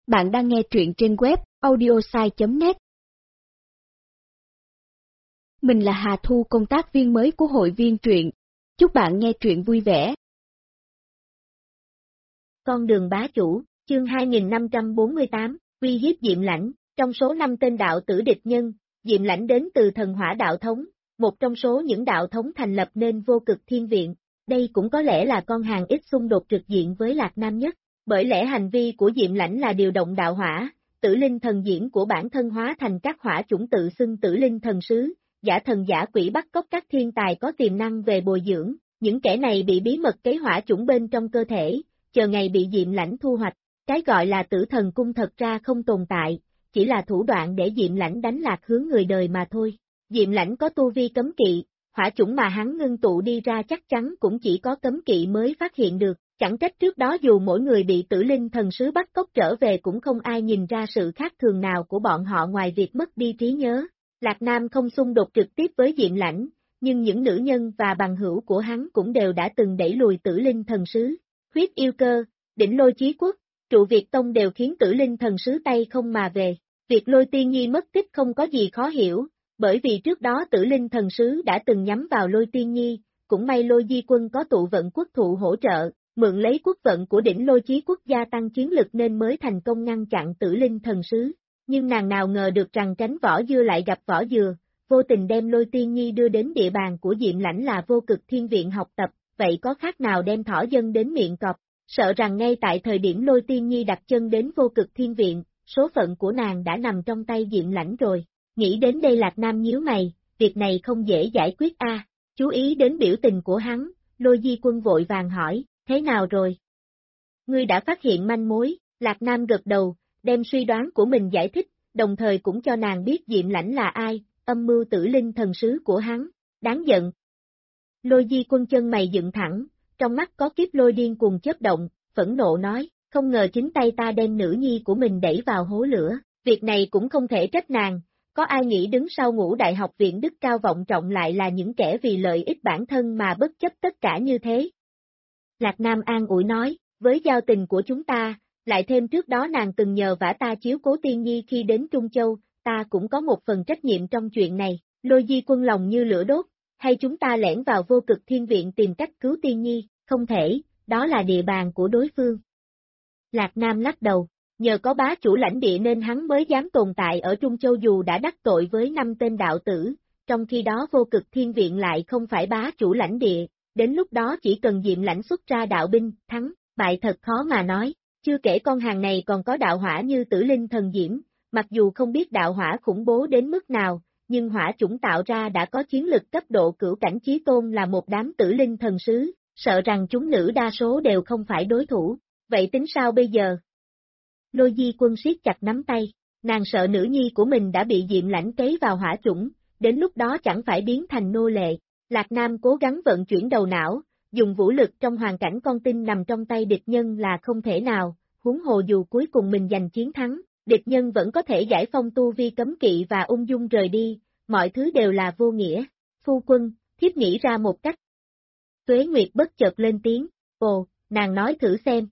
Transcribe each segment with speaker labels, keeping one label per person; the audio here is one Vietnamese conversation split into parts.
Speaker 1: Bạn đang nghe truyện trên web audiosai.net. Mình là Hà Thu, công tác viên mới của hội viên truyện. Chúc bạn nghe truyện vui vẻ.
Speaker 2: Con đường bá chủ, chương 2548, uy hiếp Diệm Lãnh. Trong số 5 tên đạo tử địch nhân, Diệm Lãnh đến từ thần hỏa đạo thống, một trong số những đạo thống thành lập nên Vô Cực Thiên Viện. Đây cũng có lẽ là con hàng ít xung đột trực diện với Lạc Nam nhất, bởi lẽ hành vi của Diệm Lãnh là điều động đạo hỏa, tử linh thần diễn của bản thân hóa thành các hỏa chủng tự xưng tử linh thần sứ, giả thần giả quỷ bắt cóc các thiên tài có tiềm năng về bồi dưỡng, những kẻ này bị bí mật cấy hỏa chủng bên trong cơ thể, chờ ngày bị Diệm Lãnh thu hoạch. Cái gọi là tử thần cung thật ra không tồn tại, chỉ là thủ đoạn để Diệm Lãnh đánh lạc hướng người đời mà thôi. Diệm Lãnh có tu vi cấm kỵ, hỏa chủng mà hắn ngưng tụ đi ra chắc chắn cũng chỉ có cấm kỵ mới phát hiện được, chẳng trách trước đó dù mỗi người bị tử linh thần sứ bắt cóc trở về cũng không ai nhìn ra sự khác thường nào của bọn họ ngoài việc mất đi trí nhớ. Lạc Nam không xung đột trực tiếp với Diệm Lãnh, nhưng những nữ nhân và bằng hữu của hắn cũng đều đã từng đẩy lùi tử linh thần sứ. Huyết yêu cơ, đỉnh lôi chí quốc, trụ Việt Tông đều khiến tử linh thần sứ tay không mà về. Việc Lôi Tiên Nhi mất tích không có gì khó hiểu, bởi vì trước đó tử linh thần sứ đã từng nhắm vào Lôi Tiên Nhi, cũng may Lôi Di Quân có tụ vận quốc thụ hỗ trợ, mượn lấy quốc vận của đỉnh lôi chí quốc gia tăng chiến lực nên mới thành công ngăn chặn tử linh thần sứ. Nhưng nàng nào ngờ được rằng tránh vỏ dưa lại gặp vỏ dừa, vô tình đem Lôi Tiên Nhi đưa đến địa bàn của Diệm Lãnh là Vô Cực Thiên Viện học tập, vậy có khác nào đem thỏ dân đến miệng cọp. Sợ rằng ngay tại thời điểm Lôi Tiên Nhi đặt chân đến Vô Cực Thiên Viện, số phận của nàng đã nằm trong tay Diệm Lãnh rồi. Nghĩ đến đây Lạc Nam nhíu mày, việc này không dễ giải quyết a. Chú ý đến biểu tình của hắn, Lôi Di Quân vội vàng hỏi, thế nào rồi? Ngươi đã phát hiện manh mối, Lạc Nam gật đầu, đem suy đoán của mình giải thích, đồng thời cũng cho nàng biết Diệm Lãnh là ai, âm mưu tử linh thần sứ của hắn, đáng giận. Lôi Di Quân chân mày dựng thẳng, trong mắt có kiếp lôi điên cuồng chớp động, phẫn nộ nói, không ngờ chính tay ta đem nữ nhi của mình đẩy vào hố lửa, việc này cũng không thể trách nàng, có ai nghĩ đứng sau Ngũ Đại học viện đức cao vọng trọng lại là những kẻ vì lợi ích bản thân mà bất chấp tất cả như thế. Lạc Nam an ủi nói, với giao tình của chúng ta, lại thêm trước đó nàng từng nhờ vả ta chiếu cố Tiên Nhi khi đến Trung Châu, ta cũng có một phần trách nhiệm trong chuyện này. Lôi Di Quân lòng như lửa đốt, hay chúng ta lẻn vào Vô Cực Thiên Viện tìm cách cứu Tiên Nhi, không thể, đó là địa bàn của đối phương. Lạc Nam lắc đầu, nhờ có bá chủ lãnh địa nên hắn mới dám tồn tại ở Trung Châu dù đã đắc tội với 5 tên đạo tử, trong khi đó Vô Cực Thiên Viện lại không phải bá chủ lãnh địa, đến lúc đó chỉ cần Diệm Lãnh xuất ra đạo binh, thắng, bại thật khó mà nói, chưa kể con hàng này còn có đạo hỏa như tử linh thần diễm, mặc dù không biết đạo hỏa khủng bố đến mức nào, nhưng hỏa chủng tạo ra đã có chiến lực cấp độ cửu cảnh chí tôn là một đám tử linh thần sứ, sợ rằng chúng nữ đa số đều không phải đối thủ, vậy tính sao bây giờ? Lôi Di Quân siết chặt nắm tay, nàng sợ nữ nhi của mình đã bị Diệm Lãnh cấy vào hỏa chủng, đến lúc đó chẳng phải biến thành nô lệ. Lạc Nam cố gắng vận chuyển đầu não, dùng vũ lực trong hoàn cảnh con tin nằm trong tay địch nhân là không thể nào, huống hồ dù cuối cùng mình giành chiến thắng, địch nhân vẫn có thể giải phong tu vi cấm kỵ và ung dung rời đi, mọi thứ đều là vô nghĩa. Phu quân, thiếp nghĩ ra một cách. Tuế Nguyệt bất chợt lên tiếng, ồ, nàng nói thử xem.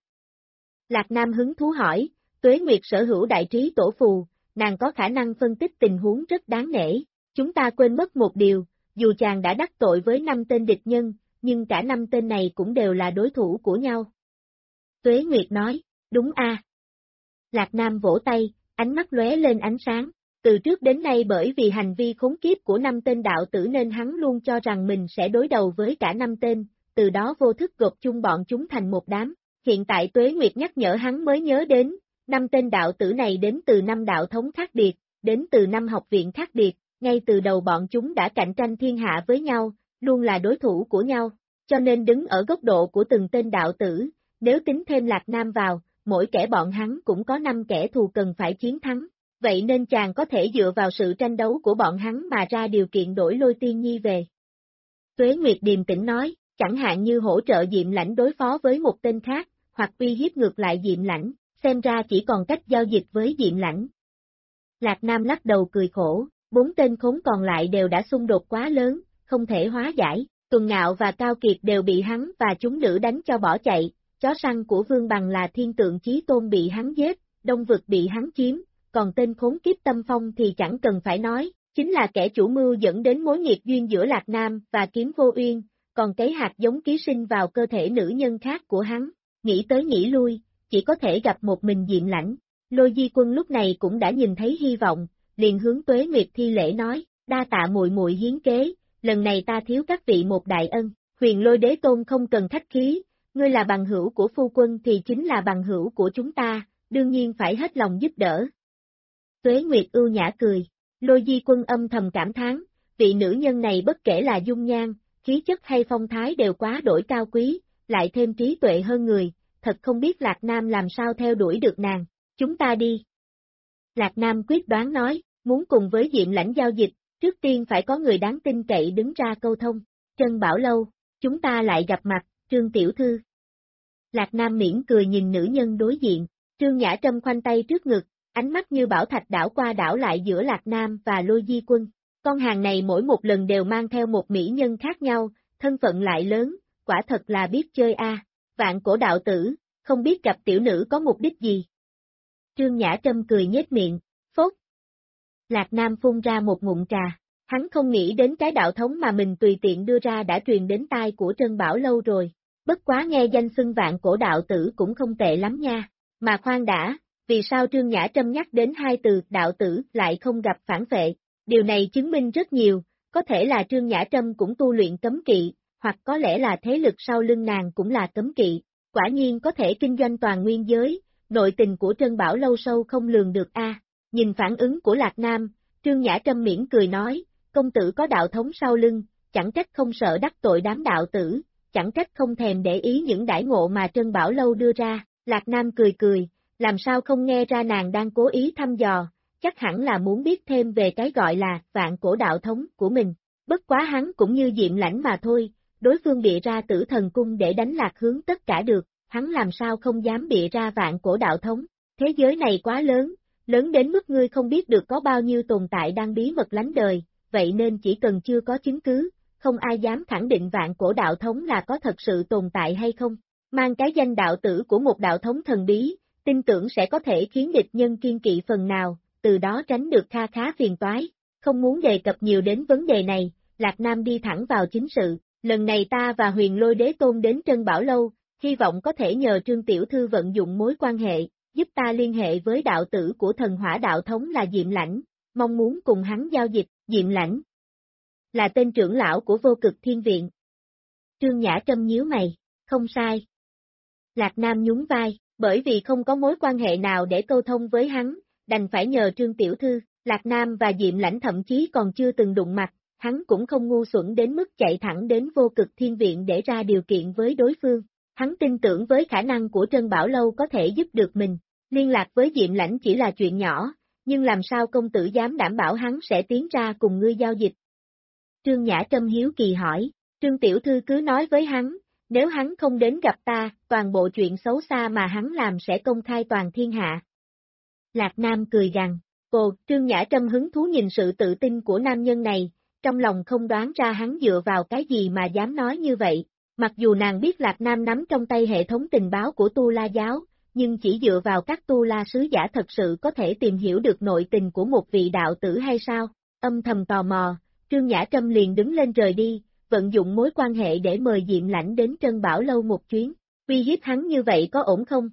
Speaker 2: Lạc Nam hứng thú hỏi, Tuế Nguyệt sở hữu đại trí tổ phù, nàng có khả năng phân tích tình huống rất đáng nể, chúng ta quên mất một điều, dù chàng đã đắc tội với 5 tên địch nhân, nhưng cả 5 tên này cũng đều là đối thủ của nhau. Tuế Nguyệt nói, đúng a. Lạc Nam vỗ tay, ánh mắt lóe lên ánh sáng, từ trước đến nay bởi vì hành vi khốn kiếp của 5 tên đạo tử nên hắn luôn cho rằng mình sẽ đối đầu với cả 5 tên, từ đó vô thức gộp chung bọn chúng thành một đám. Hiện tại Tuế Nguyệt nhắc nhở hắn mới nhớ đến, 5 tên đạo tử này đến từ 5 đạo thống khác biệt, đến từ 5 học viện khác biệt, ngay từ đầu bọn chúng đã cạnh tranh thiên hạ với nhau, luôn là đối thủ của nhau, cho nên đứng ở góc độ của từng tên đạo tử, nếu tính thêm Lạc Nam vào, mỗi kẻ bọn hắn cũng có 5 kẻ thù cần phải chiến thắng, vậy nên chàng có thể dựa vào sự tranh đấu của bọn hắn mà ra điều kiện đổi Lôi Tiên Nhi về. Tuế Nguyệt điềm tĩnh nói, chẳng hạn như hỗ trợ Diệm Lãnh đối phó với một tên khác, hoặc uy hiếp ngược lại Diệm Lãnh, xem ra chỉ còn cách giao dịch với Diệm Lãnh. Lạc Nam lắc đầu cười khổ, 4 tên khốn còn lại đều đã xung đột quá lớn, không thể hóa giải, Tuần Ngạo và Cao Kiệt đều bị hắn và chúng nữ đánh cho bỏ chạy, chó săn của Vương Bằng là thiên tượng chí tôn bị hắn giết, Đông vực bị hắn chiếm, còn tên khốn kiếp Tâm Phong thì chẳng cần phải nói, chính là kẻ chủ mưu dẫn đến mối nghiệp duyên giữa Lạc Nam và Kiếm Vô Uyên, còn cái hạt giống ký sinh vào cơ thể nữ nhân khác của hắn, nghĩ tới nghĩ lui, chỉ có thể gặp một mình Diệm Lãnh. Lôi Di Quân lúc này cũng đã nhìn thấy hy vọng, liền hướng Tuế Nguyệt thi lễ nói, đa tạ muội muội hiến kế, lần này ta thiếu các vị một đại ân, Huyền Lôi Đế Tôn không cần khách khí, ngươi là bằng hữu của phu quân thì chính là bằng hữu của chúng ta, đương nhiên phải hết lòng giúp đỡ. Tuế Nguyệt ưu nhã cười, Lôi Di Quân âm thầm cảm thán, vị nữ nhân này bất kể là dung nhan, khí chất hay phong thái đều quá đổi cao quý, lại thêm trí tuệ hơn người, thật không biết Lạc Nam làm sao theo đuổi được nàng, chúng ta đi. Lạc Nam quyết đoán nói, muốn cùng với Diệm Lãnh giao dịch, trước tiên phải có người đáng tin cậy đứng ra câu thông. Trân Bảo Lâu, chúng ta lại gặp mặt, Trương Tiểu Thư. Lạc Nam mỉm cười nhìn nữ nhân đối diện, Trương Nhã Trâm khoanh tay trước ngực, ánh mắt như bảo thạch đảo qua đảo lại giữa Lạc Nam và Lôi Di Quân. Con hàng này mỗi một lần đều mang theo một mỹ nhân khác nhau, thân phận lại lớn, quả thật là biết chơi a. Vạn Cổ đạo tử, không biết gặp tiểu nữ có mục đích gì. Trương Nhã Trâm cười nhếch miệng, phốt. Lạc Nam phun ra một ngụm trà, hắn không nghĩ đến cái đạo thống mà mình tùy tiện đưa ra đã truyền đến tai của Trân Bảo Lâu rồi, bất quá nghe danh xưng Vạn Cổ đạo tử cũng không tệ lắm nha, mà khoan đã, vì sao Trương Nhã Trâm nhắc đến hai từ đạo tử lại không gặp phản phệ, điều này chứng minh rất nhiều, có thể là Trương Nhã Trâm cũng tu luyện cấm kỵ, hoặc có lẽ là thế lực sau lưng nàng cũng là cấm kỵ, quả nhiên có thể kinh doanh toàn nguyên giới, nội tình của Trân Bảo Lâu sâu không lường được a. Nhìn phản ứng của Lạc Nam, Trương Nhã Trâm mỉm cười nói, công tử có đạo thống sau lưng, chẳng trách không sợ đắc tội đám đạo tử, chẳng trách không thèm để ý những đãi ngộ mà Trân Bảo Lâu đưa ra. Lạc Nam cười cười, làm sao không nghe ra nàng đang cố ý thăm dò, chắc hẳn là muốn biết thêm về cái gọi là Vạn Cổ đạo thống của mình. Bất quá hắn cũng như Diệm Lãnh mà thôi, đối phương bịa ra Tử Thần Cung để đánh lạc hướng tất cả được, hắn làm sao không dám bịa ra Vạn Cổ đạo thống. Thế giới này quá lớn, lớn đến mức ngươi không biết được có bao nhiêu tồn tại đang bí mật lánh đời, vậy nên chỉ cần chưa có chứng cứ, không ai dám khẳng định Vạn Cổ đạo thống là có thật sự tồn tại hay không. Mang cái danh đạo tử của một đạo thống thần bí, tin tưởng sẽ có thể khiến địch nhân kiên kỵ phần nào, từ đó tránh được kha khá phiền toái. Không muốn đề cập nhiều đến vấn đề này, Lạc Nam đi thẳng vào chính sự, lần này ta và Huyền Lôi Đế Tôn đến Trân Bảo Lâu, hy vọng có thể nhờ Trương Tiểu Thư vận dụng mối quan hệ, giúp ta liên hệ với đạo tử của thần hỏa đạo thống là Diệm Lãnh, mong muốn cùng hắn giao dịch. Diệm Lãnh là tên trưởng lão của Vô Cực Thiên Viện. Trương Nhã Trâm nhíu mày, không sai. Lạc Nam nhún vai, bởi vì không có mối quan hệ nào để câu thông với hắn, đành phải nhờ Trương Tiểu Thư. Lạc Nam và Diệm Lãnh thậm chí còn chưa từng đụng mặt, hắn cũng không ngu xuẩn đến mức chạy thẳng đến Vô Cực Thiên Viện để ra điều kiện với đối phương. Hắn tin tưởng với khả năng của Trân Bảo Lâu có thể giúp được mình, liên lạc với Diệm Lãnh chỉ là chuyện nhỏ, nhưng làm sao công tử dám đảm bảo hắn sẽ tiến ra cùng ngươi giao dịch? Trương Nhã Trâm hiếu kỳ hỏi, Trương Tiểu Thư cứ nói với hắn, nếu hắn không đến gặp ta, toàn bộ chuyện xấu xa mà hắn làm sẽ công khai toàn thiên hạ. Lạc Nam cười gằn, Trương Nhã Trâm hứng thú nhìn sự tự tin của nam nhân này, trong lòng không đoán ra hắn dựa vào cái gì mà dám nói như vậy. Mặc dù nàng biết Lạc Nam nắm trong tay hệ thống tình báo của Tu La Giáo, nhưng chỉ dựa vào các Tu La sứ giả thật sự có thể tìm hiểu được nội tình của một vị đạo tử hay sao? Âm thầm tò mò, Trương Nhã Trâm liền đứng lên rời đi, vận dụng mối quan hệ để mời Diệm Lãnh đến Trân Bảo Lâu một chuyến, uy hiếp hắn như vậy có ổn không?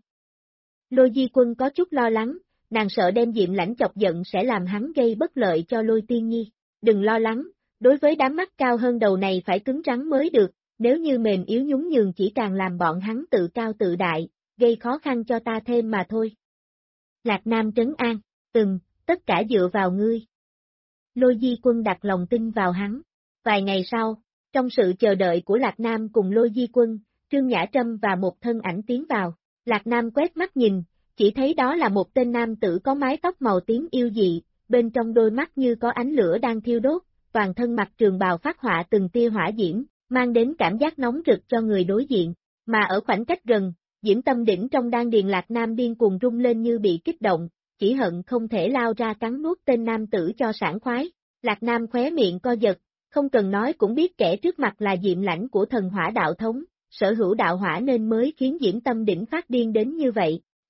Speaker 2: Lôi Di Quân có chút lo lắng, nàng sợ đem Diệm Lãnh chọc giận sẽ làm hắn gây bất lợi cho Lôi Tiên Nhi. Đừng lo lắng, đối với đám mắt cao hơn đầu này phải cứng rắn mới được. Nếu như mềm yếu nhún nhường chỉ càng làm bọn hắn tự cao tự đại, gây khó khăn cho ta thêm mà thôi. Lạc Nam trấn an, tất cả dựa vào ngươi. Lôi Di Quân đặt lòng tin vào hắn. Vài ngày sau, trong sự chờ đợi của Lạc Nam cùng Lôi Di Quân, Trương Nhã Trâm và một thân ảnh tiến vào. Lạc Nam quét mắt nhìn, chỉ thấy đó là một tên nam tử có mái tóc màu tím yêu dị, bên trong đôi mắt như có ánh lửa đang thiêu đốt, toàn thân mặc trường bào phát họa từng tia hỏa diễm, mang đến cảm giác nóng rực cho người đối diện, mà ở khoảnh cách gần, diễm tâm đỉnh trong đan điền Lạc Nam điên cuồng rung lên như bị kích động, chỉ hận không thể lao ra cắn nuốt tên nam tử cho sảng khoái. Lạc Nam khóe miệng co giật, không cần nói cũng biết kẻ trước mặt là Diệm Lãnh của thần hỏa đạo thống, sở hữu đạo hỏa nên mới khiến diễm tâm đỉnh phát điên đến như vậy.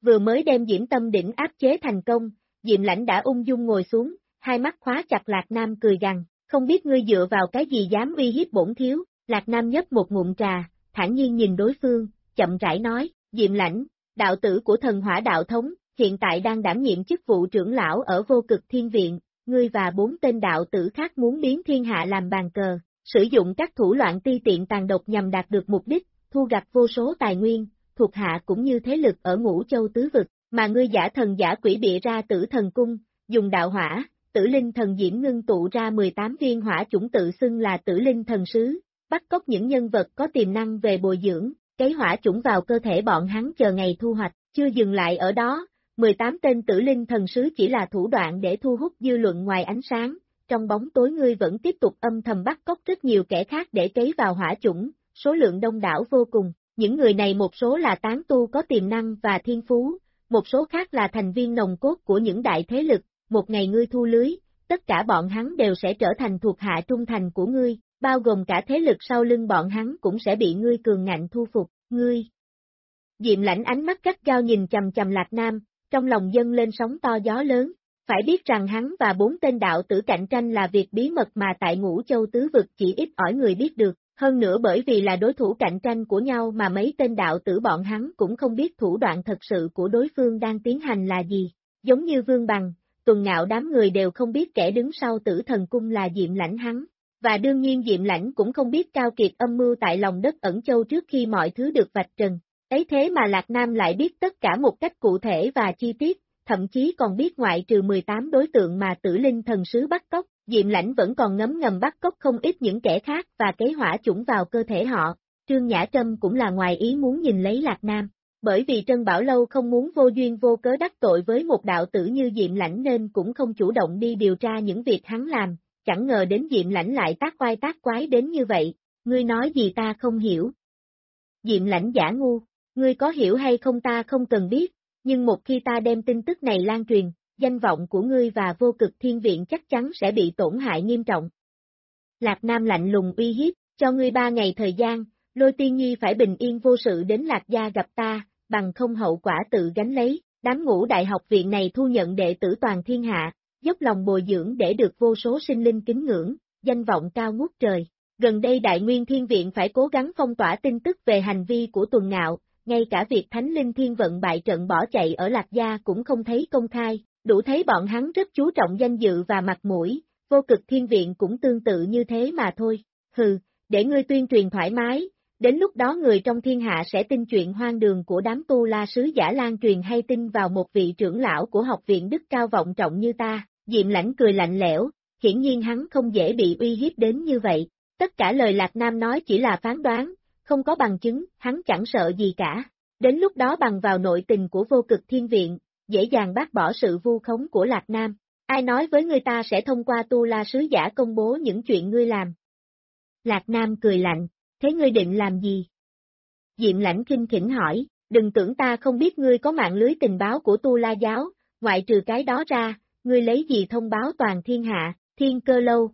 Speaker 2: Vừa mới đem Diễm Tâm đỉnh áp chế thành công, Diệm Lãnh đã ung dung ngồi xuống, hai mắt khóa chặt Lạc Nam cười gằn, không biết ngươi dựa vào cái gì dám uy hiếp bổn thiếu, Lạc Nam nhấp một ngụm trà, thản nhiên nhìn đối phương, chậm rãi nói, Diệm Lãnh, đạo tử của thần hỏa đạo thống, hiện tại đang đảm nhiệm chức vụ trưởng lão ở Vô Cực Thiên Viện, ngươi và 4 tên đạo tử khác muốn biến thiên hạ làm bàn cờ, sử dụng các thủ đoạn ti tiện tàn độc nhằm đạt được mục đích, thu gặt vô số tài nguyên, thuộc hạ cũng như thế lực ở Ngũ Châu tứ vực, mà ngươi giả thần giả quỷ bịa ra Tử Thần Cung, dùng đạo hỏa, Tử Linh Thần Diễm ngưng tụ ra 18 viên hỏa chủng tự xưng là Tử Linh Thần Sứ, bắt cóc những nhân vật có tiềm năng về bồi dưỡng, cấy hỏa chủng vào cơ thể bọn hắn chờ ngày thu hoạch, chưa dừng lại ở đó, 18 tên Tử Linh Thần Sứ chỉ là thủ đoạn để thu hút dư luận ngoài ánh sáng, trong bóng tối ngươi vẫn tiếp tục âm thầm bắt cóc rất nhiều kẻ khác để cấy vào hỏa chủng, số lượng đông đảo vô cùng, những người này một số là tán tu có tiềm năng và thiên phú, một số khác là thành viên nòng cốt của những đại thế lực, một ngày ngươi thu lưới, tất cả bọn hắn đều sẽ trở thành thuộc hạ trung thành của ngươi, bao gồm cả thế lực sau lưng bọn hắn cũng sẽ bị ngươi cường ngạnh thu phục, ngươi. Diệm Lãnh ánh mắt gắt gao nhìn chằm chằm Lạc Nam, trong lòng dâng lên sóng to gió lớn, phải biết rằng hắn và 4 tên đạo tử cạnh tranh là việc bí mật mà tại Ngũ Châu tứ vực chỉ ít ỏi người biết được, hơn nữa bởi vì là đối thủ cạnh tranh của nhau mà mấy tên đạo tử bọn hắn cũng không biết thủ đoạn thật sự của đối phương đang tiến hành là gì, giống như Vương Bằng, Tuần Ngạo đám người đều không biết kẻ đứng sau Tử Thần Cung là Diệm Lãnh hắn, và đương nhiên Diệm Lãnh cũng không biết cao kiệt âm mưu tại lòng đất Ẩn Châu trước khi mọi thứ được vạch trần, ấy thế mà Lạc Nam lại biết tất cả một cách cụ thể và chi tiết, thậm chí còn biết ngoại trừ 18 đối tượng mà Tử Linh Thần Sứ bắt cóc, Diệm Lãnh vẫn còn ngấm ngầm bắt cóc không ít những kẻ khác và cấy hỏa chủng vào cơ thể họ. Trương Nhã Trâm cũng là ngoài ý muốn nhìn lấy Lạc Nam, bởi vì Trân Bảo Lâu không muốn vô duyên vô cớ đắc tội với một đạo tử như Diệm Lãnh nên cũng không chủ động đi điều tra những việc hắn làm, chẳng ngờ đến Diệm Lãnh lại tác oai tác quái đến như vậy, ngươi nói gì ta không hiểu. Diệm Lãnh giả ngu, ngươi có hiểu hay không ta không cần biết, nhưng một khi ta đem tin tức này lan truyền, danh vọng của ngươi và Vô Cực Thiên Viện chắc chắn sẽ bị tổn hại nghiêm trọng. Lạc Nam lạnh lùng uy hiếp, cho ngươi 3 ngày thời gian, Lôi Tiên Nhi phải bình yên vô sự đến Lạc Gia gặp ta, bằng không hậu quả tự gánh lấy, đám Ngũ Đại học viện này thu nhận đệ tử toàn thiên hạ, dốc lòng bồi dưỡng để được vô số sinh linh kính ngưỡng, danh vọng cao ngút trời. Gần đây Đại Nguyên Thiên Viện phải cố gắng phong tỏa tin tức về hành vi của Tuần Ngạo, ngay cả việc Thánh Linh Thiên Vận bại trận bỏ chạy ở Lạc Gia cũng không thấy công khai, đủ thấy bọn hắn rất chú trọng danh dự và mặt mũi, Vô Cực Thiên Viện cũng tương tự như thế mà thôi, hừ, để ngươi tuyên truyền thoải mái, đến lúc đó người trong thiên hạ sẽ tin chuyện hoang đường của đám tu la sứ giả lan truyền hay tin vào một vị trưởng lão của học viện đức cao vọng trọng như ta, Diệm Lãnh cười lạnh lẽo, hiển nhiên hắn không dễ bị uy hiếp đến như vậy, tất cả lời Lạc Nam nói chỉ là phán đoán, không có bằng chứng, hắn chẳng sợ gì cả, đến lúc đó bằng vào nội tình của Vô Cực Thiên Viện, dễ dàng bác bỏ sự vu khống của Lạc Nam, ai nói với người ta sẽ thông qua tu la sứ giả công bố những chuyện ngươi làm. Lạc Nam cười lạnh, thế ngươi định làm gì? Diệm Lãnh khinh khỉnh hỏi, đừng tưởng ta không biết ngươi có mạng lưới tình báo của tu la giáo, ngoại trừ cái đó ra, ngươi lấy gì thông báo toàn thiên hạ, Thiên Cơ Lâu.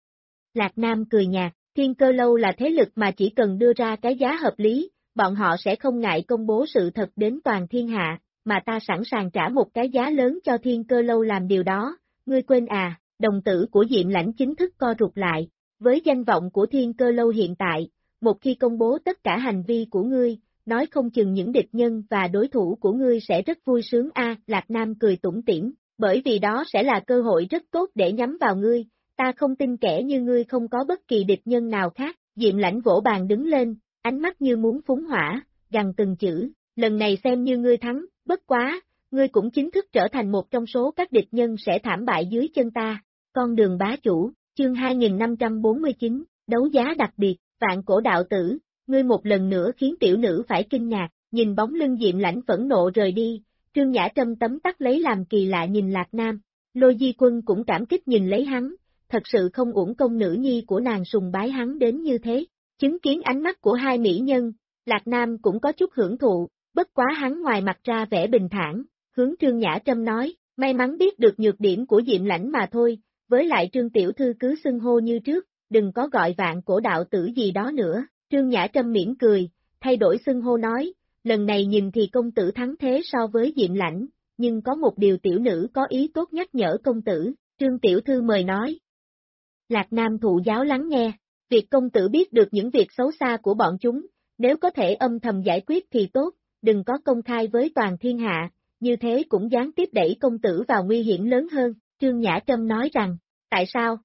Speaker 2: Lạc Nam cười nhạt, Thiên Cơ Lâu là thế lực mà chỉ cần đưa ra cái giá hợp lý, bọn họ sẽ không ngại công bố sự thật đến toàn thiên hạ, mà ta sẵn sàng trả một cái giá lớn cho Thiên Cơ Lâu làm điều đó, ngươi quên à, đồng tử của Diệm Lãnh chính thức co rụt lại, với danh vọng của Thiên Cơ Lâu hiện tại, một khi công bố tất cả hành vi của ngươi, nói không chừng những địch nhân và đối thủ của ngươi sẽ rất vui sướng Lạc Nam cười tủm tỉm, bởi vì đó sẽ là cơ hội rất tốt để nhắm vào ngươi, ta không tin kẻ như ngươi không có bất kỳ địch nhân nào khác, Diệm Lãnh vỗ bàn đứng lên, ánh mắt như muốn phúng hỏa, gằn từng chữ, lần này xem như ngươi thắng, bất quá, ngươi cũng chính thức trở thành một trong số các địch nhân sẽ thảm bại dưới chân ta, con đường bá chủ, chương 2549, đấu giá đặc biệt, Vạn Cổ Đạo Tử, ngươi một lần nữa khiến tiểu nữ phải kinh ngạc, nhìn bóng lưng Diệm Lãnh phẫn nộ rời đi, Trương Nhã Trâm tấm tắc lấy làm kỳ lạ nhìn Lạc Nam, Lôi Di Quân cũng cảm kích nhìn lấy hắn, thật sự không uổng công nữ nhi của nàng sùng bái hắn đến như thế, chứng kiến ánh mắt của hai mỹ nhân, Lạc Nam cũng có chút hưởng thụ, bất quá hắn ngoài mặt ra vẻ bình thản, hướng Trương Nhã Trâm nói, may mắn biết được nhược điểm của Diệm Lãnh mà thôi, với lại Trương Tiểu Thư cứ xưng hô như trước, đừng có gọi Vạn Cổ Đạo Tử gì đó nữa, Trương Nhã Trâm mỉm cười, thay đổi xưng hô nói, lần này nhìn thì công tử thắng thế so với Diệm Lãnh, nhưng có một điều tiểu nữ có ý tốt nhắc nhở công tử, Trương tiểu thư mời nói. Lạc Nam thụ giáo lắng nghe, việc công tử biết được những việc xấu xa của bọn chúng, nếu có thể âm thầm giải quyết thì tốt, đừng có công khai với toàn thiên hạ, như thế cũng gián tiếp đẩy công tử vào nguy hiểm lớn hơn, Trương Nhã Trâm nói rằng, tại sao?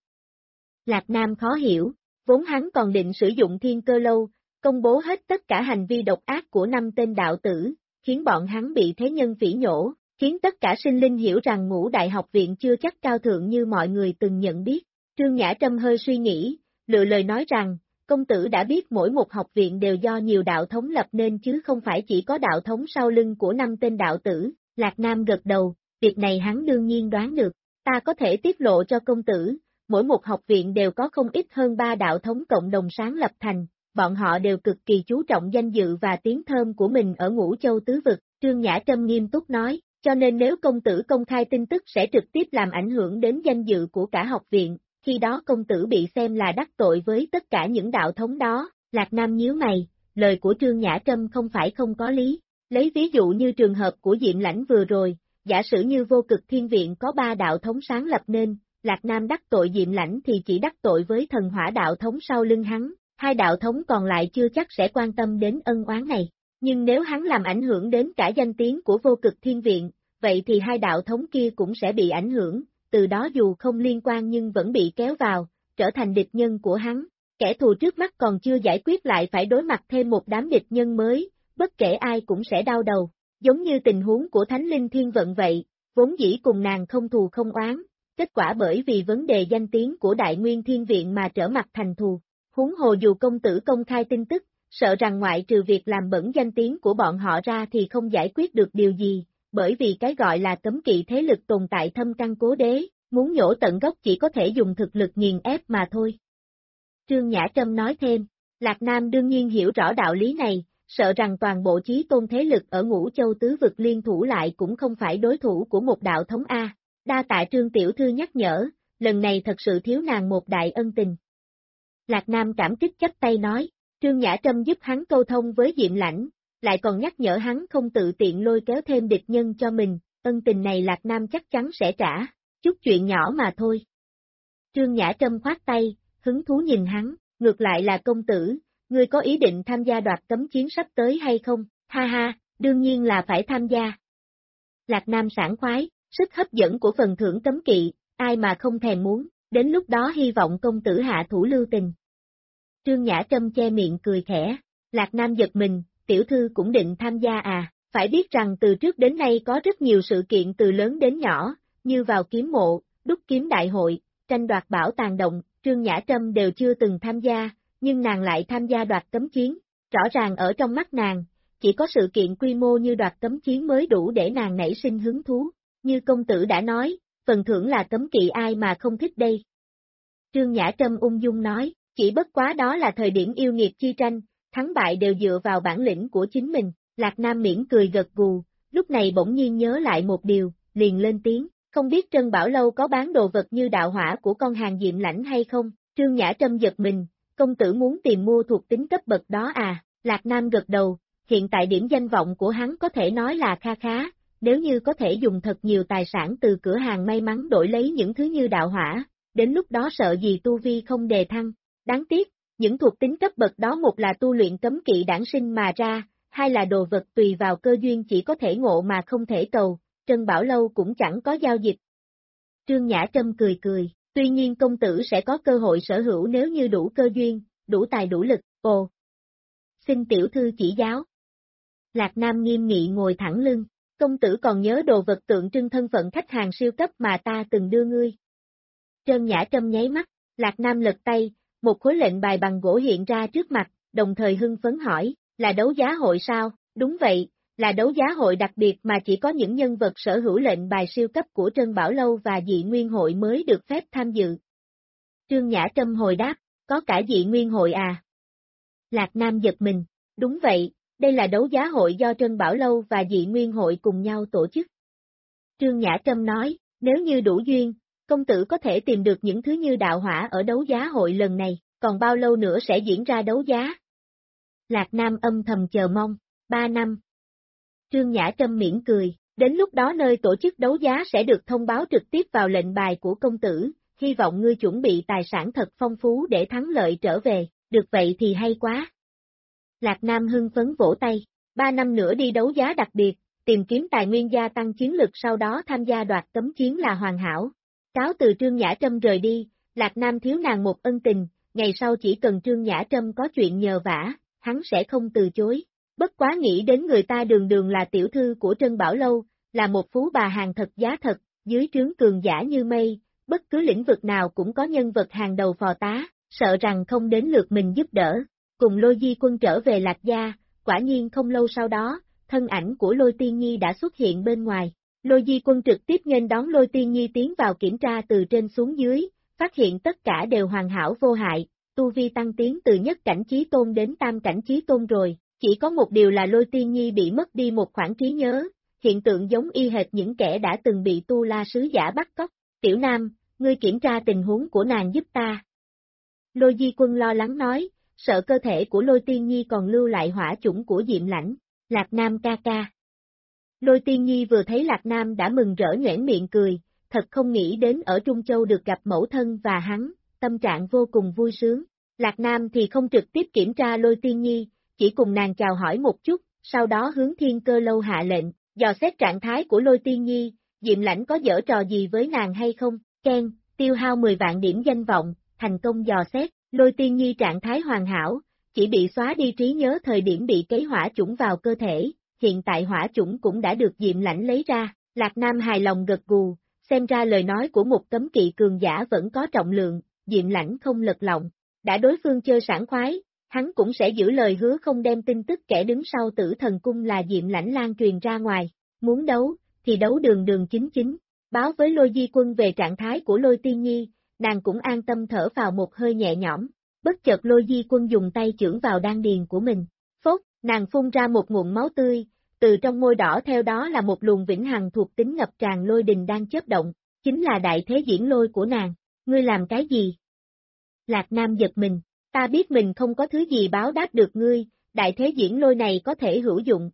Speaker 2: Lạc Nam khó hiểu, vốn hắn còn định sử dụng thiên cơ lâu, công bố hết tất cả hành vi độc ác của 5 tên đạo tử, khiến bọn hắn bị thế nhân phỉ nhổ, khiến tất cả sinh linh hiểu rằng Ngũ Đại học viện chưa chắc cao thượng như mọi người từng nhận biết. Trương Nhã Trâm hơi suy nghĩ, lựa lời nói rằng, công tử đã biết mỗi một học viện đều do nhiều đạo thống lập nên chứ không phải chỉ có đạo thống sau lưng của 5 tên đạo tử. Lạc Nam gật đầu, việc này hắn đương nhiên đoán được, ta có thể tiết lộ cho công tử, mỗi một học viện đều có không ít hơn 3 đạo thống cộng đồng sáng lập thành, bọn họ đều cực kỳ chú trọng danh dự và tiếng thơm của mình ở Ngũ Châu tứ vực, Trương Nhã Trâm nghiêm túc nói, cho nên nếu công tử công khai tin tức sẽ trực tiếp làm ảnh hưởng đến danh dự của cả học viện, khi đó công tử bị xem là đắc tội với tất cả những đạo thống đó. Lạc Nam nhíu mày, lời của Trương Nhã Trâm không phải không có lý, lấy ví dụ như trường hợp của Diệm Lãnh vừa rồi, giả sử như Vô Cực Thiên Viện có 3 đạo thống sáng lập nên, Lạc Nam đắc tội Diệm Lãnh thì chỉ đắc tội với Thần Hỏa đạo thống sau lưng hắn, 2 đạo thống còn lại chưa chắc sẽ quan tâm đến ân oán này, nhưng nếu hắn làm ảnh hưởng đến cả danh tiếng của Vô Cực Thiên Viện, vậy thì 2 đạo thống kia cũng sẽ bị ảnh hưởng, từ đó dù không liên quan nhưng vẫn bị kéo vào, trở thành địch nhân của hắn, kẻ thù trước mắt còn chưa giải quyết lại phải đối mặt thêm một đám địch nhân mới, bất kể ai cũng sẽ đau đầu, giống như tình huống của Thánh Linh Thiên Vận vậy, vốn dĩ cùng nàng không thù không oán, kết quả bởi vì vấn đề danh tiếng của Đại Nguyên Thiên Viện mà trở mặt thành thù, huống hồ dù công tử công khai tin tức, sợ rằng ngoại trừ việc làm bẩn danh tiếng của bọn họ ra thì không giải quyết được điều gì, bởi vì cái gọi là cấm kỵ thế lực tồn tại thâm căn cố đế, muốn nhổ tận gốc chỉ có thể dùng thực lực nghiền ép mà thôi. Trương Nhã Trâm nói thêm, Lạc Nam đương nhiên hiểu rõ đạo lý này, sợ rằng toàn bộ chí tôn thế lực ở Ngũ Châu tứ vực liên thủ lại cũng không phải đối thủ của một đạo thống A, đa tạ Trương tiểu thư nhắc nhở, lần này thật sự thiếu nàng một đại ân tình. Lạc Nam cảm kích chắp tay nói, Trương Nhã Trâm giúp hắn câu thông với Diệm Lãnh, lại còn nhắc nhở hắn không tự tiện lôi kéo thêm địch nhân cho mình, ân tình này Lạc Nam chắc chắn sẽ trả, chút chuyện nhỏ mà thôi. Trương Nhã Trâm khoát tay, hứng thú nhìn hắn, ngược lại là công tử, ngươi có ý định tham gia đoạt cấm chiến sắp tới hay không, ha ha, đương nhiên là phải tham gia. Lạc Nam sảng khoái, sức hấp dẫn của phần thưởng cấm kỵ, ai mà không thèm muốn, đến lúc đó hy vọng công tử hạ thủ lưu tình. Trương Nhã Trâm che miệng cười khẽ, Lạc Nam giật mình, tiểu thư cũng định tham gia à, phải biết rằng từ trước đến nay có rất nhiều sự kiện từ lớn đến nhỏ, như vào kiếm mộ, đúc kiếm đại hội, tranh đoạt bảo tàng động, Trương Nhã Trâm đều chưa từng tham gia, nhưng nàng lại tham gia đoạt cấm chiến, rõ ràng ở trong mắt nàng, chỉ có sự kiện quy mô như đoạt cấm chiến mới đủ để nàng nảy sinh hứng thú, như công tử đã nói, phần thưởng là cấm kỵ ai mà không thích đây. Trương Nhã Trâm ung dung nói, chỉ bất quá đó là thời điểm yêu nghiệt chi tranh, thắng bại đều dựa vào bản lĩnh của chính mình, Lạc Nam mỉm cười gật gù, lúc này bỗng nhiên nhớ lại một điều, liền lên tiếng, không biết Trân Bảo Lâu có bán đồ vật như đạo hỏa của con hàng Diệm Lãnh hay không, Trương Nhã Trâm giật mình, công tử muốn tìm mua thuộc tính cấp bậc đó à, Lạc Nam gật đầu, hiện tại điểm danh vọng của hắn có thể nói là kha khá, nếu như có thể dùng thật nhiều tài sản từ cửa hàng may mắn đổi lấy những thứ như đạo hỏa, đến lúc đó sợ gì tu vi không đề thăng, đáng tiếc, những thuộc tính cấp bậc đó một là tu luyện cấm kỵ đản sinh mà ra, hai là đồ vật tùy vào cơ duyên chỉ có thể ngộ mà không thể cầu, Trân Bảo Lâu cũng chẳng có giao dịch. Trương Nhã Trâm cười cười, tuy nhiên công tử sẽ có cơ hội sở hữu nếu như đủ cơ duyên, đủ tài đủ lực, ồ. Xin tiểu thư chỉ giáo. Lạc Nam nghiêm nghị ngồi thẳng lưng, công tử còn nhớ đồ vật tượng trưng thân phận khách hàng siêu cấp mà ta từng đưa ngươi. Trân Nhã Trâm nháy mắt, Lạc Nam lật tay, một khối lệnh bài bằng gỗ hiện ra trước mặt, đồng thời hưng phấn hỏi, là đấu giá hội sao? Đúng vậy, là đấu giá hội đặc biệt mà chỉ có những nhân vật sở hữu lệnh bài siêu cấp của Trân Bảo Lâu và Dị Nguyên Hội mới được phép tham dự. Trương Nhã Trâm hồi đáp, có cả Dị Nguyên Hội à? Lạc Nam giật mình, đúng vậy, đây là đấu giá hội do Trân Bảo Lâu và Dị Nguyên Hội cùng nhau tổ chức. Trương Nhã Trâm nói, nếu như đủ duyên, công tử có thể tìm được những thứ như đạo hỏa ở đấu giá hội lần này, còn bao lâu nữa sẽ diễn ra đấu giá? Lạc Nam âm thầm chờ mong, 3 năm, Trương Nhã Trâm mỉm cười, đến lúc đó nơi tổ chức đấu giá sẽ được thông báo trực tiếp vào lệnh bài của công tử, hy vọng ngươi chuẩn bị tài sản thật phong phú để thắng lợi trở về, được vậy thì hay quá. Lạc Nam hưng phấn vỗ tay, 3 năm nữa đi đấu giá đặc biệt, tìm kiếm tài nguyên gia tăng chiến lực sau đó tham gia đoạt tấm chiến là hoàn hảo. Cáo từ Trương Nhã Trâm rời đi, Lạc Nam thiếu nàng một ân tình, ngày sau chỉ cần Trương Nhã Trâm có chuyện nhờ vả, hắn sẽ không từ chối. Bất quá nghĩ đến người ta đường đường là tiểu thư của Trân Bảo Lâu, là một phú bà hàng thật giá thật, dưới trướng cường giả như mây, bất cứ lĩnh vực nào cũng có nhân vật hàng đầu phò tá, sợ rằng không đến lượt mình giúp đỡ. Cùng Lôi Di Quân trở về Lạc Gia, quả nhiên không lâu sau đó, thân ảnh của Lôi Tiên Nhi đã xuất hiện bên ngoài. Lôi Di Quân trực tiếp nghênh đón Lôi Tiên Nhi tiến vào kiểm tra từ trên xuống dưới, phát hiện tất cả đều hoàn hảo vô hại, tu vi tăng tiến từ nhất cảnh chí tôn đến tam cảnh chí tôn rồi, chỉ có một điều là Lôi Tiên Nhi bị mất đi một khoảng trí nhớ, hiện tượng giống y hệt những kẻ đã từng bị Tu La sứ giả bắt cóc. Tiểu Nam, ngươi kiểm tra tình huống của nàng giúp ta. Lôi Di Quân lo lắng nói, sợ cơ thể của Lôi Tiên Nhi còn lưu lại hỏa chủng của Diệm Lãnh. Lạc Nam ca ca. Lôi Tiên Nhi vừa thấy Lạc Nam đã mừng rỡ nhoẻn miệng cười, thật không nghĩ đến ở Trung Châu được gặp mẫu thân và hắn, tâm trạng vô cùng vui sướng. Lạc Nam thì không trực tiếp kiểm tra Lôi Tiên Nhi, chỉ cùng nàng chào hỏi một chút, sau đó hướng Thiên Cơ Lâu hạ lệnh, dò xét trạng thái của Lôi Tiên Nhi, Diệm Lãnh có giở trò gì với nàng hay không, khen, tiêu hao 10 vạn điểm danh vọng, thành công dò xét, Lôi Tiên Nhi trạng thái hoàn hảo, chỉ bị xóa đi trí nhớ thời điểm bị cấy hỏa chủng vào cơ thể, hiện tại hỏa chủng cũng đã được Diệm Lãnh lấy ra, Lạc Nam hài lòng gật gù, xem ra lời nói của một cấm kỵ cường giả vẫn có trọng lượng, Diệm Lãnh không lật lọng, đã đối phương chơi sảng khoái, hắn cũng sẽ giữ lời hứa không đem tin tức kẻ đứng sau Tử Thần Cung là Diệm Lãnh lan truyền ra ngoài, muốn đấu, thì đấu đường đường chính chính, báo với Lôi Di Quân về trạng thái của Lôi Tiên Nhi, nàng cũng an tâm thở vào một hơi nhẹ nhõm, bất chợt Lôi Di Quân dùng tay chưởng vào đan điền của mình, phốt, nàng phun ra một ngụm máu tươi, từ trong môi đỏ theo đó là một luồng vĩnh hằng thuộc tính ngập tràn lôi đình đang chớp động, chính là đại thế diễn lôi của nàng, ngươi làm cái gì? Lạc Nam giật mình, ta biết mình không có thứ gì báo đáp được ngươi, đại thế diễn lôi này có thể hữu dụng.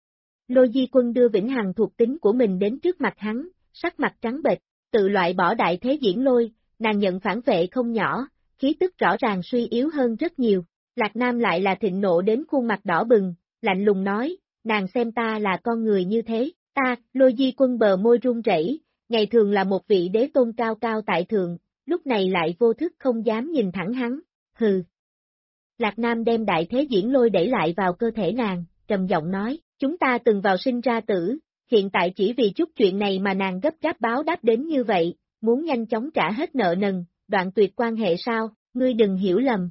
Speaker 2: Lôi Di Quân đưa vĩnh hằng thuộc tính của mình đến trước mặt hắn, sắc mặt trắng bệch, tự loại bỏ đại thế diễn lôi, nàng nhận phản vệ không nhỏ, khí tức rõ ràng suy yếu hơn rất nhiều. Lạc Nam lại là thịnh nộ đến khuôn mặt đỏ bừng, lạnh lùng nói, nàng xem ta là con người như thế, ta, Lôi Di Quân bờ môi run rẩy, ngày thường là một vị đế tôn cao cao tại thượng, lúc này lại vô thức không dám nhìn thẳng hắn, hừ. Lạc Nam đem đại thế diễn lôi đẩy lại vào cơ thể nàng, trầm giọng nói, chúng ta từng vào sinh ra tử, hiện tại chỉ vì chút chuyện này mà nàng gấp gáp báo đáp đến như vậy, muốn nhanh chóng trả hết nợ nần, đoạn tuyệt quan hệ sao, ngươi đừng hiểu lầm.